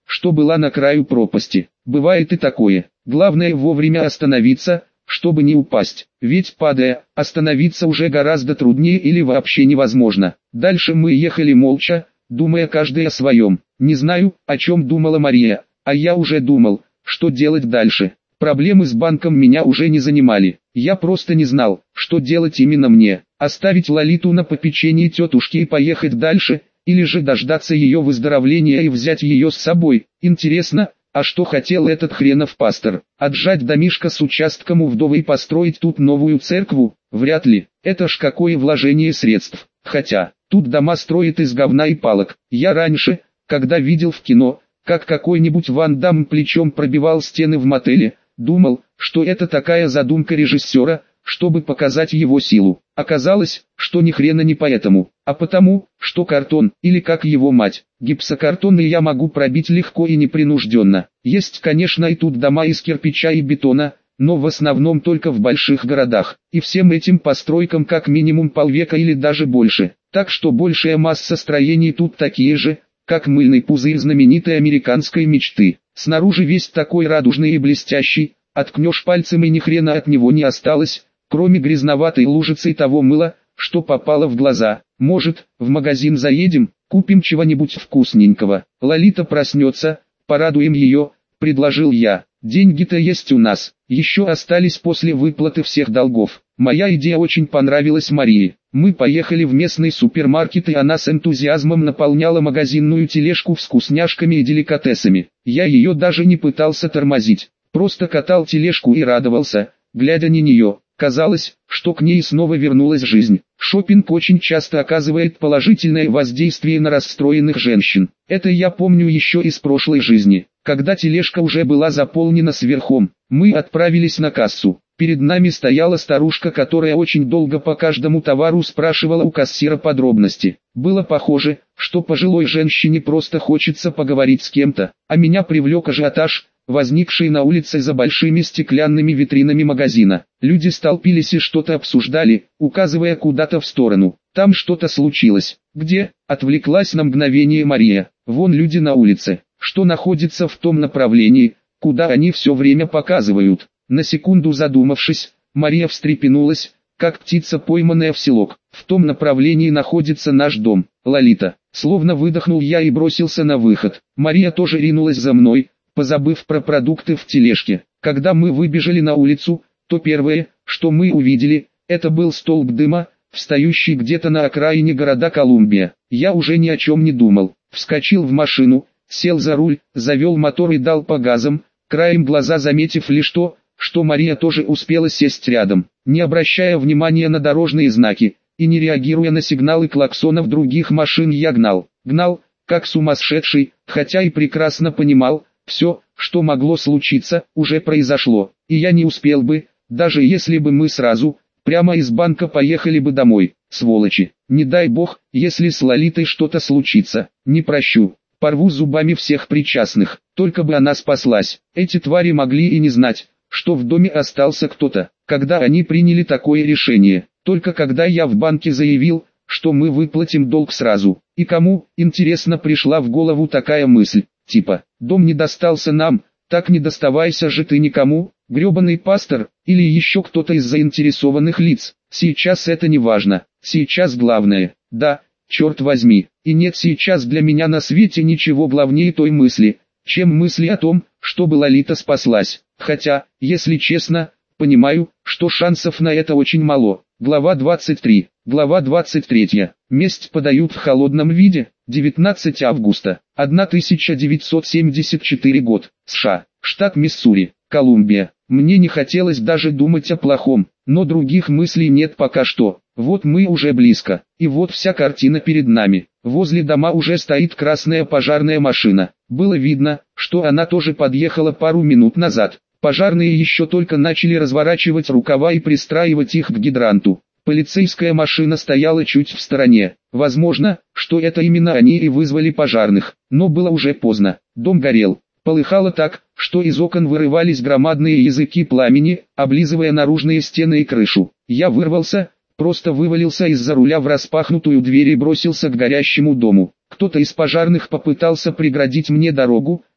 что была на краю пропасти. Бывает и такое. Главное вовремя остановиться, чтобы не упасть. Ведь падая, остановиться уже гораздо труднее или вообще невозможно. Дальше мы ехали молча, думая каждый о своем. Не знаю, о чем думала Мария, а я уже думал, что делать дальше. Проблемы с банком меня уже не занимали. Я просто не знал, что делать именно мне. Оставить Лолиту на попечении тетушки и поехать дальше, или же дождаться ее выздоровления и взять ее с собой. Интересно, а что хотел этот хренов пастор? Отжать домишко с участком у вдовы и построить тут новую церкву? Вряд ли. Это ж какое вложение средств. Хотя, тут дома строят из говна и палок. Я раньше, когда видел в кино, как какой-нибудь Ван Дамм плечом пробивал стены в мотеле, думал, что это такая задумка режиссера, чтобы показать его силу. Оказалось, что ни хрена не поэтому, а потому, что картон, или как его мать, гипсокартонный я могу пробить легко и непринужденно. Есть, конечно, и тут дома из кирпича и бетона, но в основном только в больших городах, и всем этим постройкам как минимум полвека или даже больше. Так что большая масса строений тут такие же, как мыльный пузырь знаменитой американской мечты. Снаружи весь такой радужный и блестящий, откнешь пальцем и ни хрена от него не осталось, кроме грязноватой лужицы того мыла, что попало в глаза. Может, в магазин заедем, купим чего-нибудь вкусненького. Лолита проснется, порадуем ее, предложил я. Деньги-то есть у нас, еще остались после выплаты всех долгов. Моя идея очень понравилась Марии. Мы поехали в местный супермаркет, и она с энтузиазмом наполняла магазинную тележку вкусняшками и деликатесами. Я ее даже не пытался тормозить, просто катал тележку и радовался, глядя на нее. Казалось, что к ней снова вернулась жизнь. Шопинг очень часто оказывает положительное воздействие на расстроенных женщин. Это я помню еще из прошлой жизни. Когда тележка уже была заполнена сверхом, мы отправились на кассу. Перед нами стояла старушка, которая очень долго по каждому товару спрашивала у кассира подробности. Было похоже, что пожилой женщине просто хочется поговорить с кем-то, а меня привлек ажиотаж, возникший на улице за большими стеклянными витринами магазина. Люди столпились и что-то обсуждали, указывая куда-то в сторону. Там что-то случилось. Где? Отвлеклась на мгновение Мария. Вон люди на улице, что находится в том направлении, куда они все время показывают. На секунду задумавшись, Мария встрепенулась, как птица, пойманная в селок. В том направлении находится наш дом. Лолита. Словно выдохнул я и бросился на выход. Мария тоже ринулась за мной, позабыв про продукты в тележке. Когда мы выбежали на улицу, то первое, что мы увидели, это был столб дыма, встающий где-то на окраине города Колумбия. Я уже ни о чем не думал. Вскочил в машину, сел за руль, завел мотор и дал по газам, краем глаза заметив лишь то, что Мария тоже успела сесть рядом. Не обращая внимания на дорожные знаки, и не реагируя на сигналы клаксонов других машин, я гнал. Гнал, как сумасшедший, хотя и прекрасно понимал, все, что могло случиться, уже произошло, и я не успел бы, даже если бы мы сразу, прямо из банка поехали бы домой. Сволочи, не дай бог, если с Лолитой что-то случится, не прощу, порву зубами всех причастных, только бы она спаслась. Эти твари могли и не знать, что в доме остался кто-то, когда они приняли такое решение. Только когда я в банке заявил, что мы выплатим долг сразу, и кому, интересно, пришла в голову такая мысль, типа, дом не достался нам, так не доставайся же ты никому, гребаный пастор, или еще кто-то из заинтересованных лиц. Сейчас это не важно, сейчас главное, да, черт возьми, и нет сейчас для меня на свете ничего главнее той мысли, чем мысли о том, чтобы Лолита спаслась. Хотя, если честно, понимаю, что шансов на это очень мало. Глава двадцать три. Глава двадцать три. Месть подают в холодном виде. девятнадцатого августа тысяча девятьсот семьдесят четвёртый год. США. Штат Миссури. Колумбия. Мне не хотелось даже думать о плохом, но других мыслей нет пока что. Вот мы уже близко, и вот вся картина перед нами. Возле дома уже стоит красная пожарная машина. Было видно, что она тоже подъехала пару минут назад. Пожарные еще только начали разворачивать рукава и пристраивать их к гидранту. Полицейская машина стояла чуть в стороне. Возможно, что это именно они и вызвали пожарных, но было уже поздно. Дом горел. Полыхало так, что из окон вырывались громадные языки пламени, облизывая наружные стены и крышу. Я вырвался, просто вывалился из-за руля в распахнутую дверь и бросился к горящему дому. Кто-то из пожарных попытался преградить мне дорогу,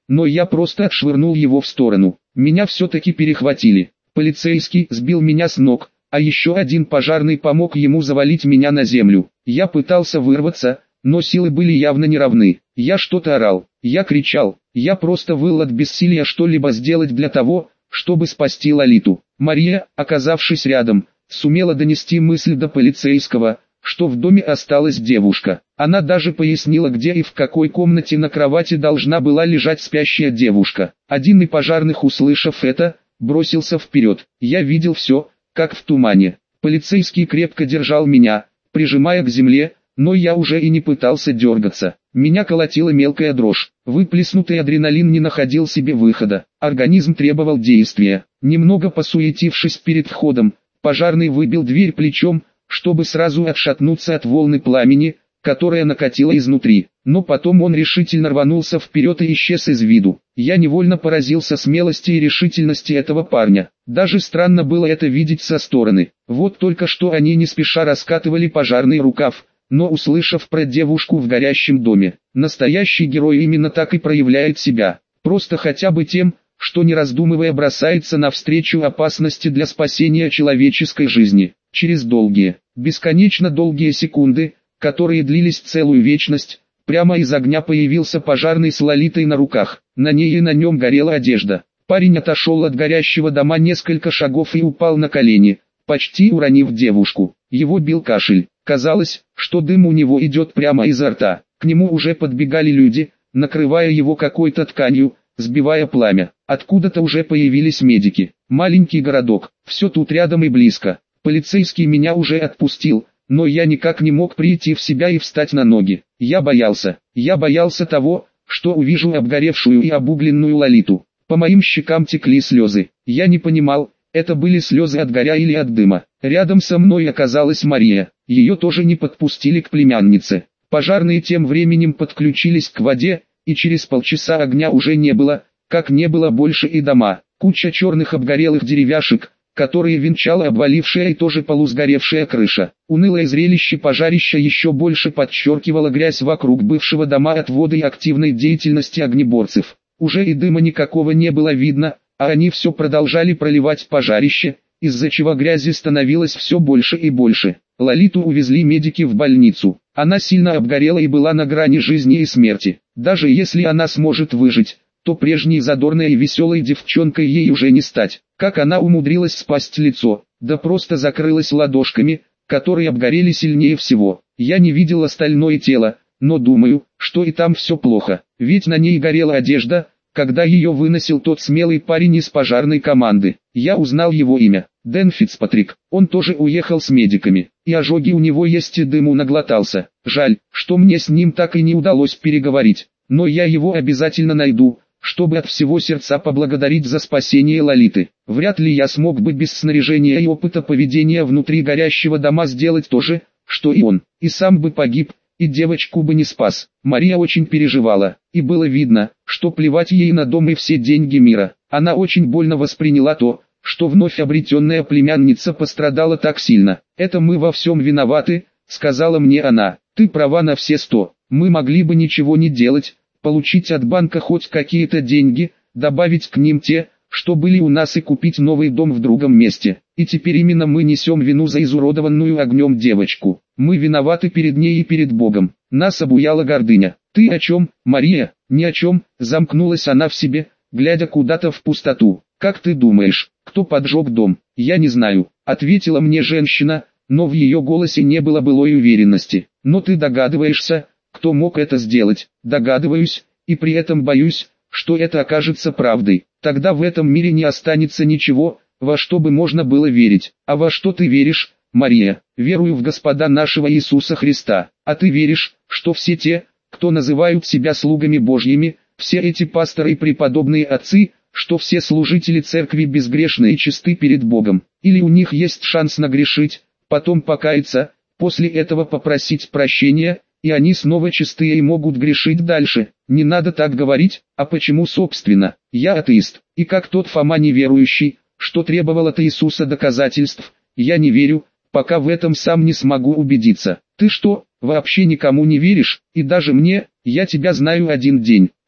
но я просто отшвырнул его в сторону. Меня все-таки перехватили. Полицейский сбил меня с ног, а еще один пожарный помог ему завалить меня на землю. Я пытался вырваться, но силы были явно неравны. Я что-то орал, я кричал, я просто выл от бессилия что-либо сделать для того, чтобы спасти Лолиту. Мария, оказавшись рядом, сумела донести мысль до полицейского, что в доме осталась девушка. Она даже пояснила, где и в какой комнате на кровати должна была лежать спящая девушка. Один из пожарных, услышав это, бросился вперед. Я видел все, как в тумане. Полицейский крепко держал меня, прижимая к земле, но я уже и не пытался дергаться. Меня колотила мелкая дрожь. Выплеснутый адреналин не находил себе выхода. Организм требовал действия. Немного посуетившись перед входом, пожарный выбил дверь плечом, чтобы сразу отшатнуться от волны пламени, которая накатила изнутри. Но потом он решительно рванулся вперед и исчез из виду. Я невольно поразился смелости и решительности этого парня. Даже странно было это видеть со стороны. Вот только что они не спеша раскатывали пожарный рукав, но услышав про девушку в горящем доме, настоящий герой именно так и проявляет себя. Просто хотя бы тем, что не раздумывая бросается навстречу опасности для спасения человеческой жизни. Через долгие, бесконечно долгие секунды, которые длились целую вечность, прямо из огня появился пожарный с Лолитой на руках. На ней и на нем горела одежда. Парень отошел от горящего дома несколько шагов и упал на колени, почти уронив девушку. Его бил кашель. Казалось, что дым у него идет прямо изо рта. К нему уже подбегали люди, накрывая его какой-то тканью, сбивая пламя. Откуда-то уже появились медики. Маленький городок, все тут рядом и близко. Полицейский меня уже отпустил, но я никак не мог прийти в себя и встать на ноги. Я боялся. Я боялся того, что увижу обгоревшую и обугленную Лолиту. По моим щекам текли слезы. Я не понимал, это были слезы от горя или от дыма. Рядом со мной оказалась Мария. Ее тоже не подпустили к племяннице. Пожарные тем временем подключились к воде, и через полчаса огня уже не было, как не было больше и дома. Куча черных обгорелых деревяшек, которые венчала обвалившая и тоже полусгоревшая крыша. Унылое зрелище пожарища еще больше подчеркивало грязь вокруг бывшего дома от воды и активной деятельности огнеборцев. Уже и дыма никакого не было видно, а они все продолжали проливать пожарище, из-за чего грязи становилось все больше и больше. Лолиту увезли медики в больницу. Она сильно обгорела и была на грани жизни и смерти. Даже если она сможет выжить, то прежней задорной и веселой девчонкой ей уже не стать. Как она умудрилась спасть лицо, да просто закрылась ладошками, которые обгорели сильнее всего. Я не видел остальное тело, но думаю, что и там все плохо, ведь на ней горела одежда, когда ее выносил тот смелый парень из пожарной команды. Я узнал его имя, Дэн Фицпатрик. Он тоже уехал с медиками, и ожоги у него есть, и дыму наглотался. Жаль, что мне с ним так и не удалось переговорить, но я его обязательно найду, чтобы от всего сердца поблагодарить за спасение Лолиты. Вряд ли я смог бы без снаряжения и опыта поведения внутри горящего дома сделать то же, что и он, и сам бы погиб, и девочку бы не спас. Мария очень переживала, и было видно, что плевать ей на дом и все деньги мира. Она очень больно восприняла то, что вновь обретенная племянница пострадала так сильно. «Это мы во всем виноваты», — сказала мне она. «Ты права на все сто. Мы могли бы ничего не делать, получить от банка хоть какие-то деньги, добавить к ним те, что были у нас, и купить новый дом в другом месте. И теперь именно мы несем вину за изуродованную огнем девочку. Мы виноваты перед ней и перед Богом. Нас обуяла гордыня». «Ты о чем, Мария?» «Ни о чем», — замкнулась она в себе, глядя куда-то в пустоту. «Как ты думаешь, кто поджег дом?» «Я не знаю», — ответила мне женщина, но в ее голосе не было былой уверенности. «Но ты догадываешься, кто мог это сделать?» «Догадываюсь, и при этом боюсь, что это окажется правдой. Тогда в этом мире не останется ничего, во что бы можно было верить». «А во что ты веришь, Мария?» «Верую в Господа нашего Иисуса Христа». «А ты веришь, что все те, кто называют себя слугами Божьими, все эти пасторы и преподобные отцы, что все служители церкви безгрешны и чисты перед Богом? Или у них есть шанс нагрешить, потом покаяться, после этого попросить прощения, и они снова чистые и могут грешить дальше?» «Не надо так говорить». «А почему собственно? Я атеист, и как тот Фома неверующий, что требовал от Иисуса доказательств, я не верю, пока в этом сам не смогу убедиться». «Ты что, вообще никому не веришь? И даже мне? Я тебя знаю один день.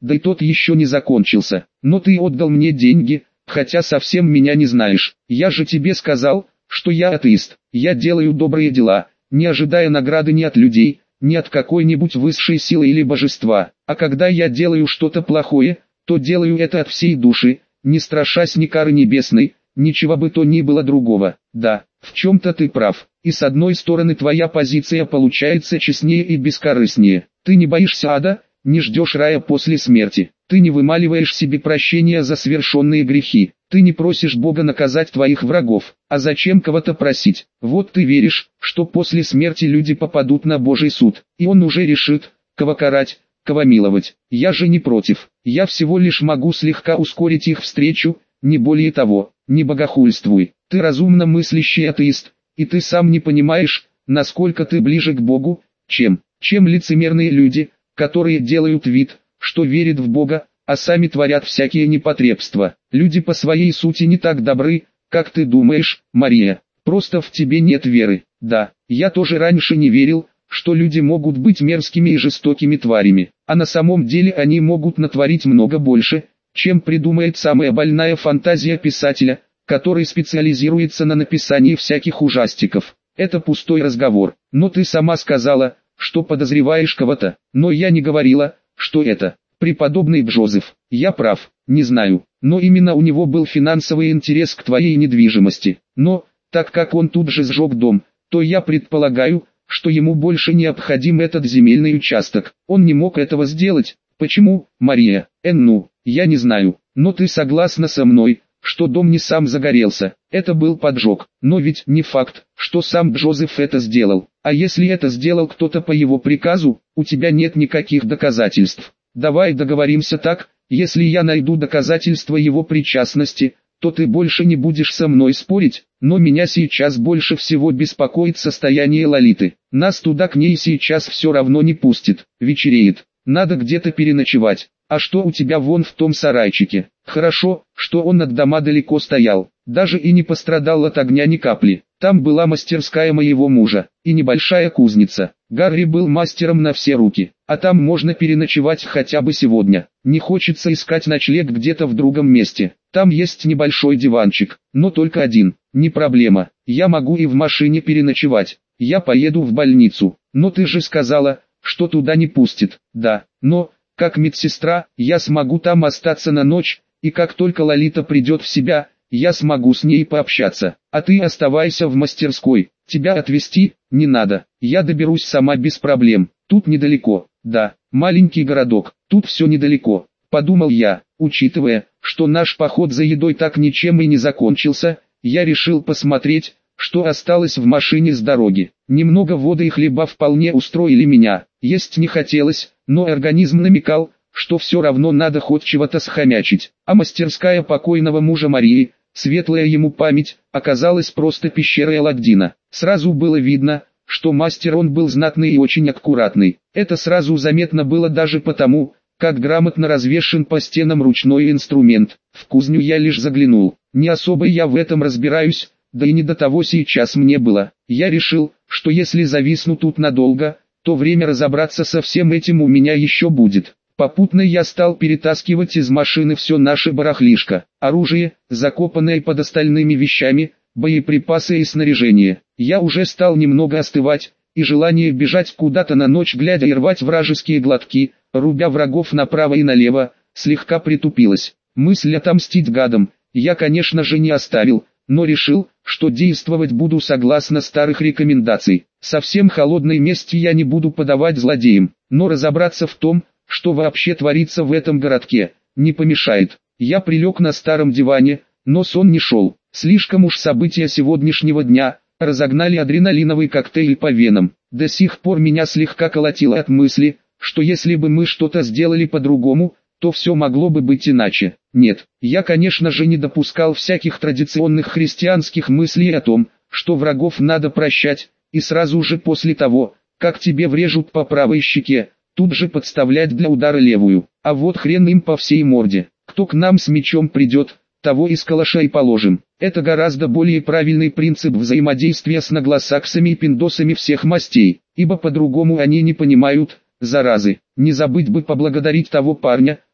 да и тот еще не закончился. Но ты отдал мне деньги, хотя совсем меня не знаешь. Я же тебе сказал, что я атеист. Я делаю добрые дела, не ожидая награды ни от людей, ни от какой-нибудь высшей силы или божества. А когда я делаю что-то плохое, то делаю это от всей души, не страшась ни кары небесной, ничего бы то ни было другого. Да, в чем-то ты прав, и с одной стороны твоя позиция получается честнее и бескорыстнее. Ты не боишься ада, не ждешь рая после смерти. Ты не вымаливаешь себе прощения за совершенные грехи. Ты не просишь Бога наказать твоих врагов. А зачем кого-то просить? Вот ты веришь, что после смерти люди попадут на Божий суд, и Он уже решит, кого карать, кого миловать. Я же не против. Я всего лишь могу слегка ускорить их встречу, не более того. Не богохульствуй. Ты разумно мыслящий атеист, и ты сам не понимаешь, насколько ты ближе к Богу, чем, чем лицемерные люди, которые делают вид, что верят в Бога, а сами творят всякие непотребства. Люди по своей сути не так добры, как ты думаешь, Мария. Просто в тебе нет веры. Да, я тоже раньше не верил, что люди могут быть мерзкими и жестокими тварями, а на самом деле они могут натворить много больше, чем придумает самая больная фантазия писателя, который специализируется на написании всяких ужастиков. Это пустой разговор. Но ты сама сказала, что подозреваешь кого-то. Но я не говорила, что это преподобный Джозеф. Я прав, не знаю. Но именно у него был финансовый интерес к твоей недвижимости. Но, так как он тут же сжег дом, то я предполагаю, что ему больше необходим этот земельный участок. Он не мог этого сделать. Почему, Мария? Эн, ну, я не знаю. Но ты согласна со мной, что дом не сам загорелся, это был поджог. Но ведь не факт, что сам Джозеф это сделал. А если это сделал кто-то по его приказу, у тебя нет никаких доказательств. Давай договоримся так, если я найду доказательства его причастности, то ты больше не будешь со мной спорить. Но меня сейчас больше всего беспокоит состояние Лолиты. Нас туда к ней сейчас все равно не пустит. Вечереет, надо где-то переночевать. А что у тебя вон в том сарайчике? Хорошо, что он от дома далеко стоял, даже и не пострадал от огня ни капли. Там была мастерская моего мужа, и небольшая кузница. Гарри был мастером на все руки, а там можно переночевать хотя бы сегодня. Не хочется искать ночлег где-то в другом месте. Там есть небольшой диванчик, но только один. Не проблема, я могу и в машине переночевать. Я поеду в больницу, но ты же сказала, что туда не пустит. Да, но... Как медсестра, я смогу там остаться на ночь, и как только Лолита придет в себя, я смогу с ней пообщаться. А ты оставайся в мастерской, тебя отвезти не надо, я доберусь сама без проблем. Тут недалеко, да, маленький городок, тут все недалеко, подумал я. Учитывая, что наш поход за едой так ничем и не закончился, я решил посмотреть, что осталось в машине с дороги. Немного воды и хлеба вполне устроили меня. Есть не хотелось, но организм намекал, что все равно надо хоть чего-то схомячить. А мастерская покойного мужа Марии, светлая ему память, оказалась просто пещерой Аладдина. Сразу было видно, что мастер он был знатный и очень аккуратный. Это сразу заметно было даже потому, как грамотно развешен по стенам ручной инструмент. В кузню я лишь заглянул. Не особо я в этом разбираюсь, да и не до того сейчас мне было. Я решил, что если зависну тут надолго, то время разобраться со всем этим у меня еще будет. Попутно я стал перетаскивать из машины все наше барахлишко, оружие, закопанное под остальными вещами, боеприпасы и снаряжение. Я уже стал немного остывать, и желание бежать куда-то на ночь глядя и рвать вражеские глотки, рубя врагов направо и налево, слегка притупилось. Мысль отомстить гадам я, конечно же, не оставил, но решил, что действовать буду согласно старых рекомендаций. Совсем холодной мести я не буду подавать злодеям, но разобраться в том, что вообще творится в этом городке, не помешает. Я прилег на старом диване, но сон не шел. Слишком уж события сегодняшнего дня разогнали адреналиновый коктейль по венам. До сих пор меня слегка колотило от мысли, что если бы мы что-то сделали по-другому, то все могло бы быть иначе. Нет, я, конечно же, не допускал всяких традиционных христианских мыслей о том, что врагов надо прощать, и сразу же после того, как тебе врежут по правой щеке, тут же подставлять для удара левую. А вот хрен им по всей морде. Кто к нам с мечом придет, того из калаша и положим. Это гораздо более правильный принцип взаимодействия с наглосаксами и пиндосами всех мастей, ибо по-другому они не понимают, заразы. Не забыть бы поблагодарить того парня,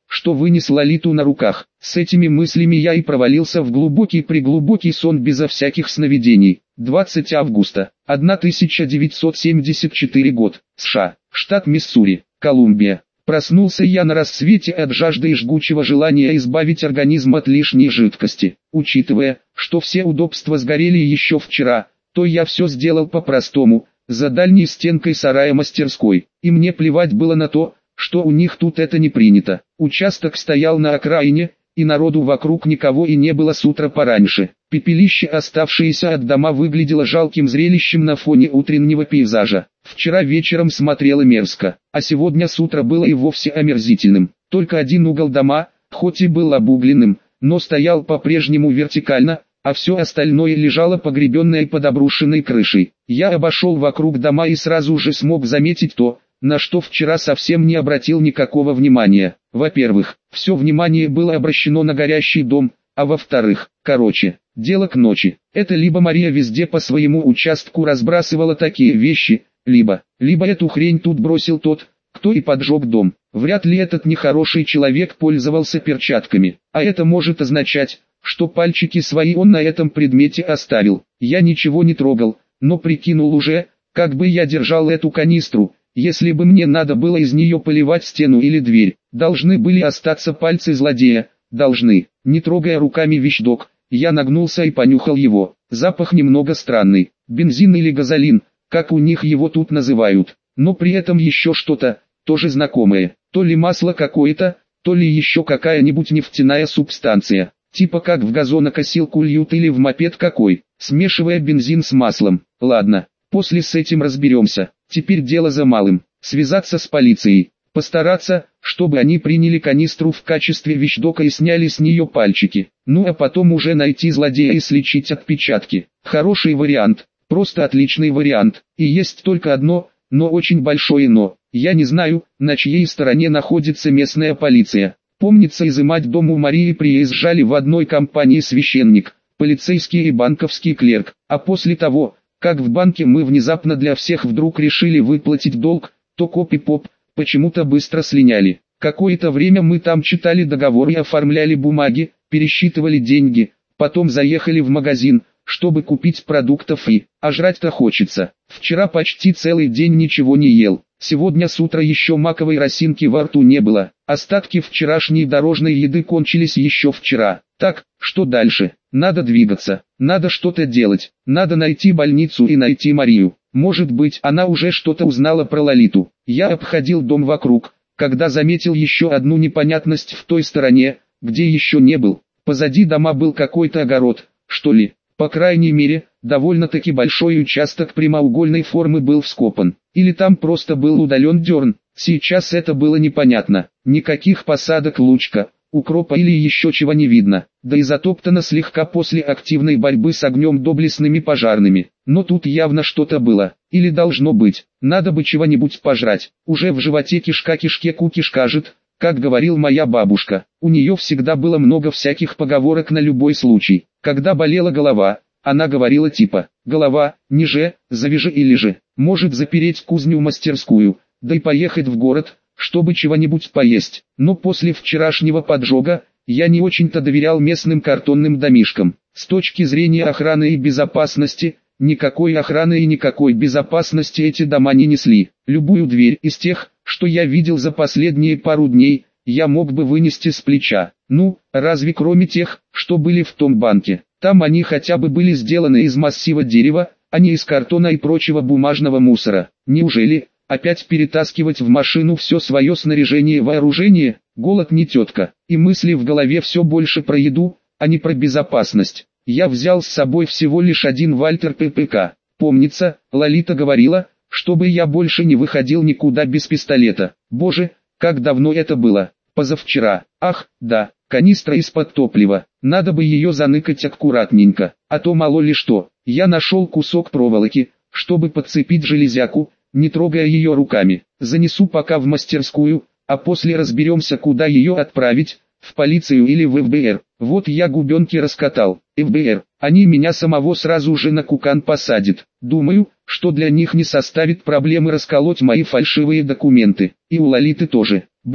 что вынес Лолиту на руках. С этими мыслями я и провалился в глубокий-преглубокий сон безо всяких сновидений. двадцатого августа тысяча девятьсот семьдесят четвёртый год, США, штат Миссури, Колумбия. Проснулся я на рассвете от жажды и жгучего желания избавить организм от лишней жидкости. Учитывая, что все удобства сгорели еще вчера, то я все сделал по-простому, за дальней стенкой сарая-мастерской, и мне плевать было на то, что у них тут это не принято. Участок стоял на окраине, и народу вокруг никого и не было с утра пораньше. Пепелище, оставшееся от дома, выглядело жалким зрелищем на фоне утреннего пейзажа. Вчера вечером смотрело мерзко, а сегодня с утра было и вовсе омерзительным. Только один угол дома, хоть и был обугленным, но стоял по-прежнему вертикально, а все остальное лежало погребенное под обрушенной крышей. Я обошел вокруг дома и сразу же смог заметить то, на что вчера совсем не обратил никакого внимания. Во-первых, все внимание было обращено на горящий дом, а во-вторых, короче, дело к ночи. Это либо Мария везде по своему участку разбрасывала такие вещи, либо, либо эту хрень тут бросил тот, кто и поджег дом. Вряд ли этот нехороший человек пользовался перчатками, а это может означать, что пальчики свои он на этом предмете оставил. Я ничего не трогал, но прикинул уже, как бы я держал эту канистру, если бы мне надо было из нее поливать стену или дверь. Должны были остаться пальцы злодея, должны. Не трогая руками вещдок, я нагнулся и понюхал его. Запах немного странный, бензин или газолин, как у них его тут называют, но при этом еще что-то, тоже знакомое, то ли масло какое-то, то ли еще какая-нибудь нефтяная субстанция, типа как в газонокосилку льют или в мопед какой, смешивая бензин с маслом. Ладно, после с этим разберемся, теперь дело за малым, связаться с полицией, постараться, чтобы они приняли канистру в качестве вещдока и сняли с нее пальчики, ну а потом уже найти злодея и сличить отпечатки. Хороший вариант, просто отличный вариант, и есть только одно, но очень большое но. Я не знаю, на чьей стороне находится местная полиция. Помнится, изымать дом у Марии приезжали в одной компании священник, полицейский и банковский клерк, а после того, как в банке мы внезапно для всех вдруг решили выплатить долг, то коп и поп почему-то быстро слиняли. Какое-то время мы там читали договор и оформляли бумаги, пересчитывали деньги, потом заехали в магазин, чтобы купить продуктов и, а жрать-то хочется. Вчера почти целый день ничего не ел, сегодня с утра еще маковой росинки во рту не было, остатки вчерашней дорожной еды кончились еще вчера. Так, что дальше? Надо двигаться, надо что-то делать, надо найти больницу и найти Марию. Может быть, она уже что-то узнала про Лолиту. Я обходил дом вокруг, когда заметил еще одну непонятность в той стороне, где еще не был. Позади дома был какой-то огород, что ли. По крайней мере, довольно-таки большой участок прямоугольной формы был вскопан. Или там просто был удален дерн. Сейчас это было непонятно. Никаких посадок лучка, укропа или еще чего не видно. Да и затоптано слегка после активной борьбы с огнем доблестными пожарными. Но тут явно что-то было. Или должно быть. Надо бы чего-нибудь пожрать. Уже в животе кишка кишке кукиш кажет. Как говорил моя бабушка, у нее всегда было много всяких поговорок на любой случай. Когда болела голова, она говорила типа: «Голова, не же, завяжи или же, может запереть кузню-мастерскую, да и поехать в город, чтобы чего-нибудь поесть». Но после вчерашнего поджога, я не очень-то доверял местным картонным домишкам. С точки зрения охраны и безопасности, никакой охраны и никакой безопасности эти дома не несли. Любую дверь из тех, что я видел за последние пару дней, я мог бы вынести с плеча. Ну, разве кроме тех, что были в том банке. Там они хотя бы были сделаны из массива дерева, а не из картона и прочего бумажного мусора. Неужели опять перетаскивать в машину все свое снаряжение и вооружение? Голод не тетка, и мысли в голове все больше про еду, а не про безопасность. Я взял с собой всего лишь один Вальтер ППК. Помнится, Лолита говорила, чтобы я больше не выходил никуда без пистолета. Боже, как давно это было. Позавчера. Ах, да, канистра из-под топлива. Надо бы ее заныкать аккуратненько, а то мало ли что. Я нашел кусок проволоки, чтобы подцепить железяку, не трогая ее руками. Занесу пока в мастерскую, а после разберемся, куда ее отправить, в полицию или в эф бэ эр. Вот я губенки раскатал. эф бэ эр, они меня самого сразу же на кукан посадят. Думаю, что для них не составит проблемы расколоть мои фальшивые документы. И у Лолиты тоже. Блин,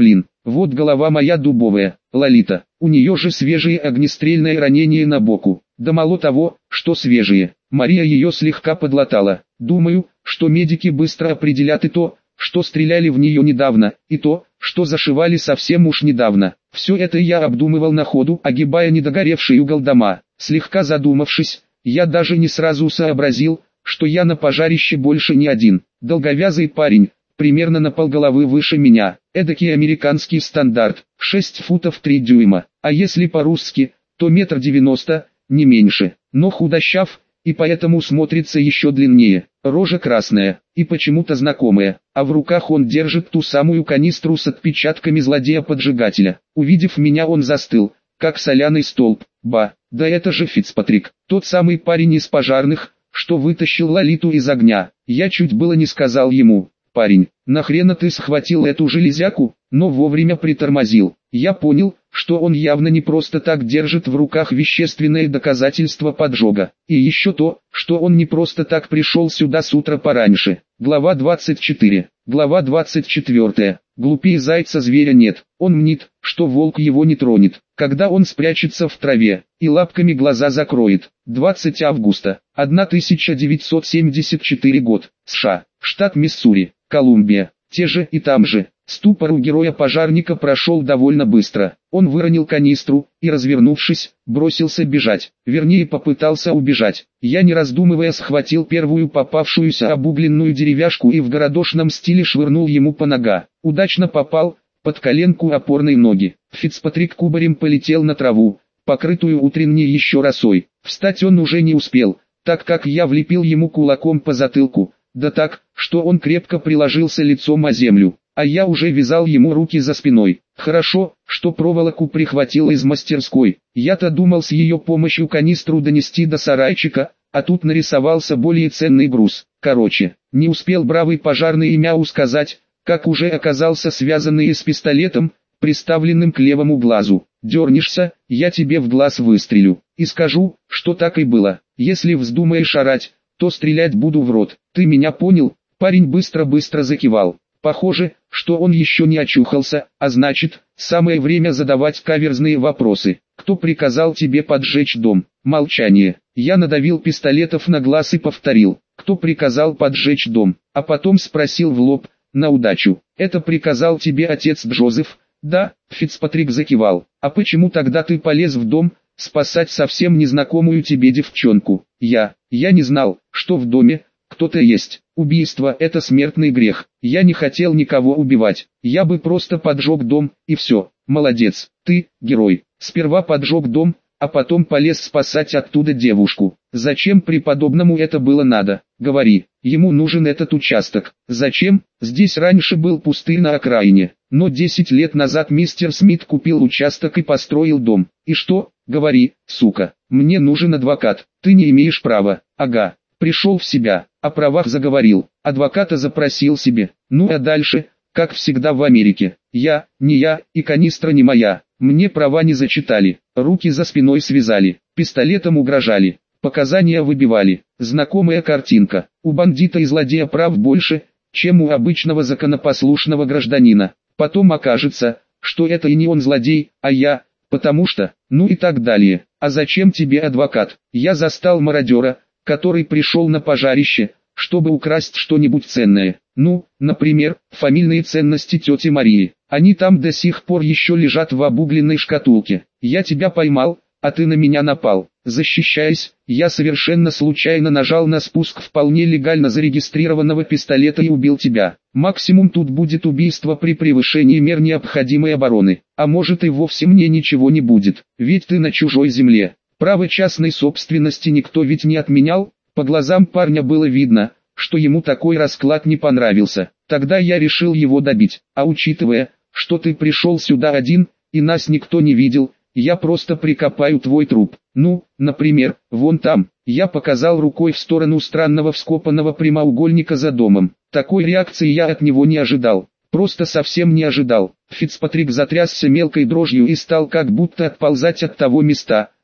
Вот голова моя дубовая, Лолита, у нее же свежие огнестрельные ранения на боку. Да мало того, что свежие, Мария ее слегка подлатала. Думаю, что медики быстро определят и то, что стреляли в нее недавно, и то, что зашивали совсем уж недавно. Все это я обдумывал на ходу, огибая недогоревший угол дома. Слегка задумавшись, я даже не сразу сообразил, что я на пожарище больше не один. Долговязый парень, примерно на полголовы выше меня, эдакий американский стандарт, шесть футов три дюйма, а если по-русски, то метр девяносто, не меньше, но худощав, и поэтому смотрится еще длиннее, рожа красная, и почему-то знакомая, а в руках он держит ту самую канистру с отпечатками злодея-поджигателя. Увидев меня, он застыл, как соляный столб. Ба, да это же Фицпатрик, тот самый парень из пожарных, что вытащил Лолиту из огня. Я чуть было не сказал ему: парень, нахрена ты схватил эту железяку, но вовремя притормозил. Я понял, что он явно не просто так держит в руках вещественное доказательство поджога. И еще то, что он не просто так пришел сюда с утра пораньше. Глава двадцать четыре. Глава двадцать четыре. Глупее зайца зверя нет. Он мнит, что волк его не тронет, когда он спрячется в траве и лапками глаза закроет. двадцатого августа тысяча девятьсот семьдесят четвёртый год. США. Штат Миссури. Колумбия. Те же и там же. Ступор у героя-пожарника прошел довольно быстро. Он выронил канистру и, развернувшись, бросился бежать. Вернее, попытался убежать. Я, не раздумывая, схватил первую попавшуюся обугленную деревяшку и в городошном стиле швырнул ему по нога. Удачно попал под коленку опорной ноги. Фицпатрик кубарем полетел на траву, покрытую утренней еще росой. Встать он уже не успел, так как я влепил ему кулаком по затылку, да так, что он крепко приложился лицом о землю. А я уже вязал ему руки за спиной. Хорошо, что проволоку прихватил из мастерской. Я-то думал с ее помощью канистру донести до сарайчика, а тут нарисовался более ценный груз. Короче, не успел бравый пожарный имя сказать, как уже оказался связанный с пистолетом, приставленным к левому глазу. Дернешься, я тебе в глаз выстрелю. И скажу, что так и было. Если вздумаешь орать, то стрелять буду в рот. Ты меня понял? Парень быстро-быстро закивал. Похоже, что он еще не очухался, а значит, самое время задавать каверзные вопросы. Кто приказал тебе поджечь дом? Молчание. Я надавил пистолетов на глаз и повторил. Кто приказал поджечь дом? А потом спросил в лоб, на удачу. Это приказал тебе отец Джозеф? Да, Фицпатрик закивал. А почему тогда ты полез в дом, спасать совсем незнакомую тебе девчонку? Я, я не знал, что в доме кто-то есть. Убийство – это смертный грех. Я не хотел никого убивать. Я бы просто поджег дом, и все. Молодец, ты, герой. Сперва поджег дом, а потом полез спасать оттуда девушку. Зачем преподобному это было надо? Говори, ему нужен этот участок. Зачем? Здесь раньше был пустырь на окраине. Но десять лет назад мистер Смит купил участок и построил дом. И что? Говори, сука. Мне нужен адвокат. Ты не имеешь права. Ага. Пришел в себя, о правах заговорил, адвоката запросил себе. Ну а дальше, как всегда в Америке, я, не я, и канистра не моя. Мне права не зачитали, руки за спиной связали, пистолетом угрожали, показания выбивали. Знакомая картинка. У бандита и злодея прав больше, чем у обычного законопослушного гражданина. Потом окажется, что это и не он злодей, а я, потому что, ну и так далее. А зачем тебе адвокат? Я застал мародера, который пришел на пожарище, чтобы украсть что-нибудь ценное. Ну, например, фамильные ценности тети Марии. Они там до сих пор еще лежат в обугленной шкатулке. Я тебя поймал, а ты на меня напал. Защищаясь, я совершенно случайно нажал на спуск вполне легально зарегистрированного пистолета и убил тебя. Максимум тут будет убийство при превышении мер необходимой обороны. А может и вовсе мне ничего не будет, ведь ты на чужой земле. Право частной собственности никто ведь не отменял. По глазам парня было видно, что ему такой расклад не понравился. Тогда я решил его добить. А учитывая, что ты пришел сюда один, и нас никто не видел, я просто прикопаю твой труп. Ну, например, вон там. Я показал рукой в сторону странного вскопанного прямоугольника за домом. Такой реакции я от него не ожидал. Просто совсем не ожидал. Фицпатрик затрясся мелкой дрожью и стал как будто отползать от того места,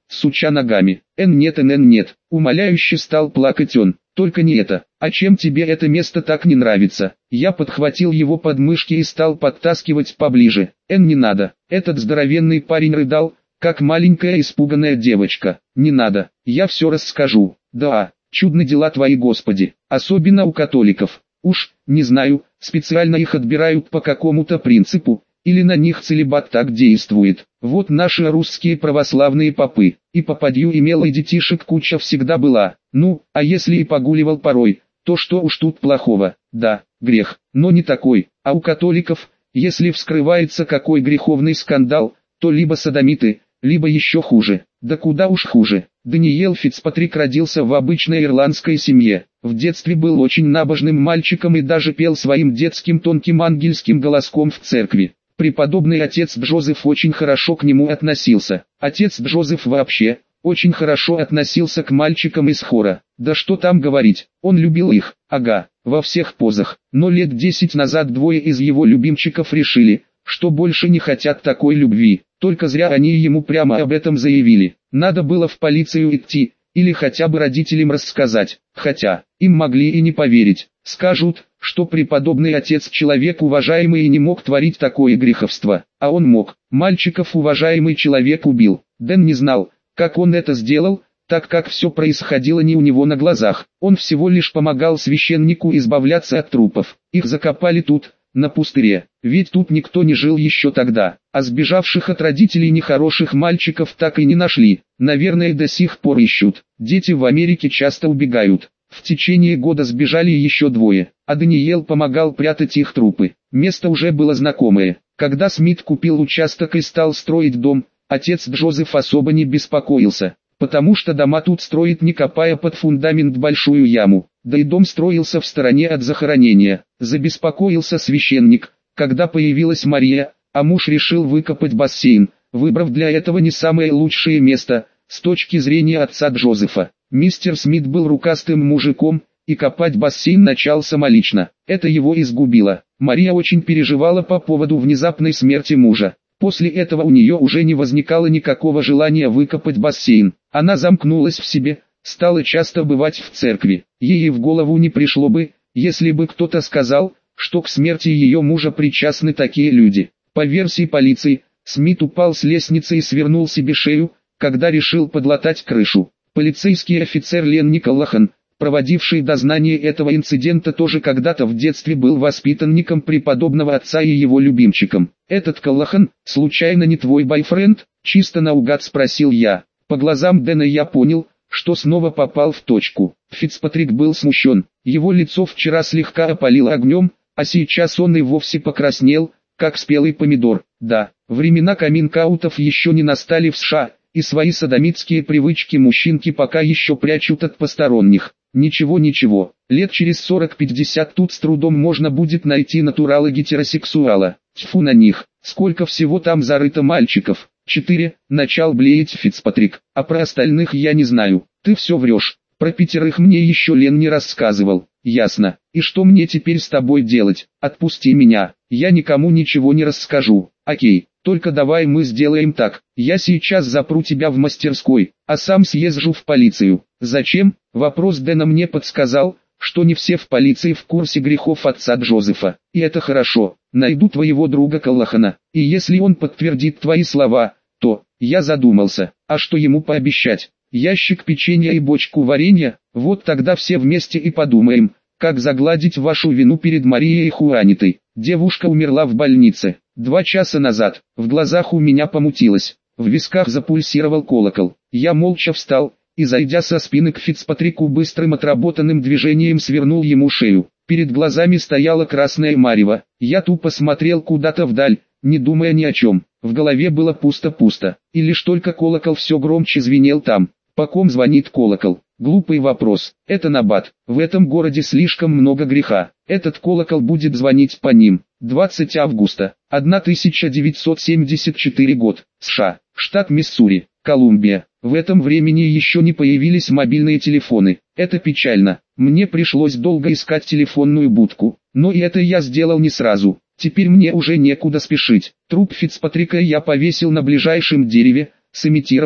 суча ногами. «Эн нет, эн, эн нет», умоляюще стал плакать он. «Только не это. А чем тебе это место так не нравится?» Я подхватил его подмышки и стал подтаскивать поближе. «Эн, не надо». Этот здоровенный парень рыдал, как маленькая испуганная девочка. «Не надо, я все расскажу». «Да, чудны дела твои, Господи, особенно у католиков. Уж, не знаю, специально их отбирают по какому-то принципу, или на них целибат так действует. Вот наши русские православные попы, и попадью имел и детишек куча всегда была. Ну, а если и погуливал порой, то что уж тут плохого? Да, грех, но не такой. А у католиков, если вскрывается какой греховный скандал, то либо содомиты, либо еще хуже. Да куда уж хуже. Даниэл Фицпатрик родился в обычной ирландской семье. В детстве был очень набожным мальчиком и даже пел своим детским тонким ангельским голоском в церкви. Преподобный отец Джозеф очень хорошо к нему относился. Отец Джозеф вообще очень хорошо относился к мальчикам из хора. Да что там говорить, он любил их, ага, во всех позах. Но лет десять назад двое из его любимчиков решили, что больше не хотят такой любви. Только зря они ему прямо об этом заявили. Надо было в полицию идти, или хотя бы родителям рассказать. Хотя, им могли и не поверить. Скажут, что преподобный отец человек уважаемый и не мог творить такое греховство. А он мог. Мальчиков уважаемый человек убил. Дэн не знал, как он это сделал, так как все происходило не у него на глазах. Он всего лишь помогал священнику избавляться от трупов. Их закопали тут, на пустыре, ведь тут никто не жил еще тогда, а сбежавших от родителей нехороших мальчиков так и не нашли, наверное до сих пор ищут. Дети в Америке часто убегают. В течение года сбежали еще двое, а Даниэл помогал прятать их трупы. Место уже было знакомое. Когда Смит купил участок и стал строить дом, отец Джозеф особо не беспокоился, потому что дома тут строят не копая под фундамент большую яму. Да и дом строился в стороне от захоронения. Забеспокоился священник, когда появилась Мария, а муж решил выкопать бассейн, выбрав для этого не самое лучшее место, с точки зрения отца Джозефа. Мистер Смит был рукастым мужиком, и копать бассейн начал самолично. Это его изгубило. Мария очень переживала по поводу внезапной смерти мужа. После этого у нее уже не возникало никакого желания выкопать бассейн. Она замкнулась в себе, стала часто бывать в церкви. Ей и в голову не пришло бы, если бы кто-то сказал, что к смерти ее мужа причастны такие люди. По версии полиции, Смит упал с лестницы и свернул себе шею, когда решил подлатать крышу. Полицейский офицер Лен Николахан, проводивший дознание этого инцидента, тоже когда-то в детстве был воспитанником преподобного отца и его любимчиком. «Этот Коллахан, случайно не твой бойфренд?» — чисто наугад спросил я. По глазам Дэна я понял, что снова попал в точку. Фицпатрик был смущен. Его лицо вчера слегка опалило огнем, а сейчас он и вовсе покраснел, как спелый помидор. Да, времена каминг-аутов еще не настали в США, и свои содомитские привычки мужчинки пока еще прячут от посторонних. Ничего-ничего, лет через сорок-пятьдесят тут с трудом можно будет найти натурала-гетеросексуала. Тьфу на них, сколько всего там зарыто мальчиков. Четыре, начал блеять Фицпатрик, а про остальных я не знаю. Ты все врешь, про пятерых мне еще Лен не рассказывал. Ясно, и что мне теперь с тобой делать? Отпусти меня, я никому ничего не расскажу. Окей, только давай мы сделаем так, я сейчас запру тебя в мастерской, а сам съезжу в полицию. Зачем? Вопрос Дэна мне подсказал, что не все в полиции в курсе грехов отца Джозефа. И это хорошо, найду твоего друга Коллахана, и если он подтвердит твои слова, то, я задумался, а что ему пообещать? Ящик печенья и бочку варенья? Вот тогда все вместе и подумаем, как загладить вашу вину перед Марией Хуанитой. Девушка умерла в больнице два часа назад. В глазах у меня помутилось, в висках запульсировал колокол. Я молча встал и, зайдя со спины к Фицпатрику, быстрым отработанным движением свернул ему шею. Перед глазами стояла красная марево. Я тупо смотрел куда-то вдаль, не думая ни о чем. В голове было пусто-пусто, и лишь только колокол все громче звенел там. По ком звонит колокол? Глупый вопрос. Это набат. В этом городе слишком много греха. Этот колокол будет звонить по ним. двадцатого августа тысяча девятьсот семьдесят четвёртый год. США. Штат Миссури. Колумбия. В этом времени еще не появились мобильные телефоны. Это печально. Мне пришлось долго искать телефонную будку. Но и это я сделал не сразу. Теперь мне уже некуда спешить. Труп Фицпатрика я повесил на ближайшем дереве, сымитировав,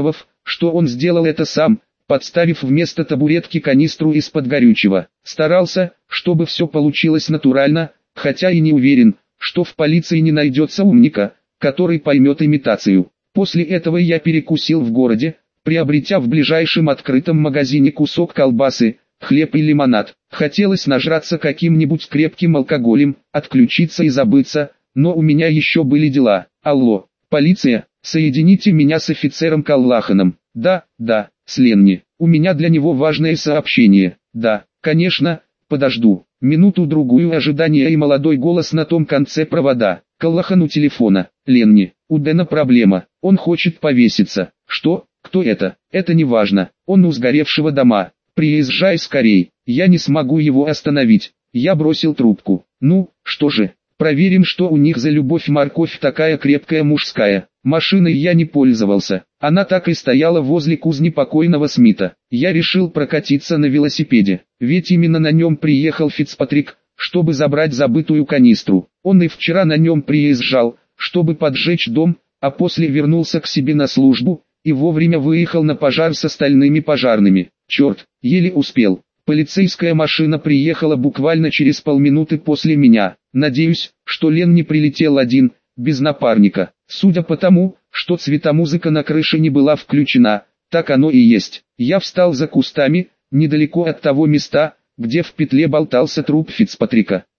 что он сделал это сам, подставив вместо табуретки канистру из-под горючего. Старался, чтобы все получилось натурально, хотя и не уверен, что в полиции не найдется умника, который поймет имитацию. После этого я перекусил в городе, приобретя в ближайшем открытом магазине кусок колбасы, хлеб и лимонад. Хотелось нажраться каким-нибудь крепким алкоголем, отключиться и забыться, но у меня еще были дела. Алло, полиция, соедините меня с офицером Каллаханом. Да, да, с Ленни. У меня для него важное сообщение. Да, конечно, подожду. Минуту-другую ожидания и молодой голос на том конце провода. Каллахан у телефона. Ленни, у Дэна проблема. Он хочет повеситься. Что? Кто это? Это не важно. Он у сгоревшего дома. Приезжай скорей. Я не смогу его остановить. Я бросил трубку. Ну, что же? Проверим, что у них за любовь-морковь такая крепкая мужская. Машиной я не пользовался. Она так и стояла возле кузни покойного Смита. Я решил прокатиться на велосипеде. Ведь именно на нем приехал Фицпатрик, чтобы забрать забытую канистру. Он и вчера на нем приезжал, чтобы поджечь дом, а после вернулся к себе на службу, и вовремя выехал на пожар с остальными пожарными. Черт, еле успел. Полицейская машина приехала буквально через полминуты после меня. Надеюсь, что Лен не прилетел один, без напарника. Судя по тому, что цветомузыка на крыше не была включена, так оно и есть. Я встал за кустами, недалеко от того места, где в петле болтался труп Фицпатрика.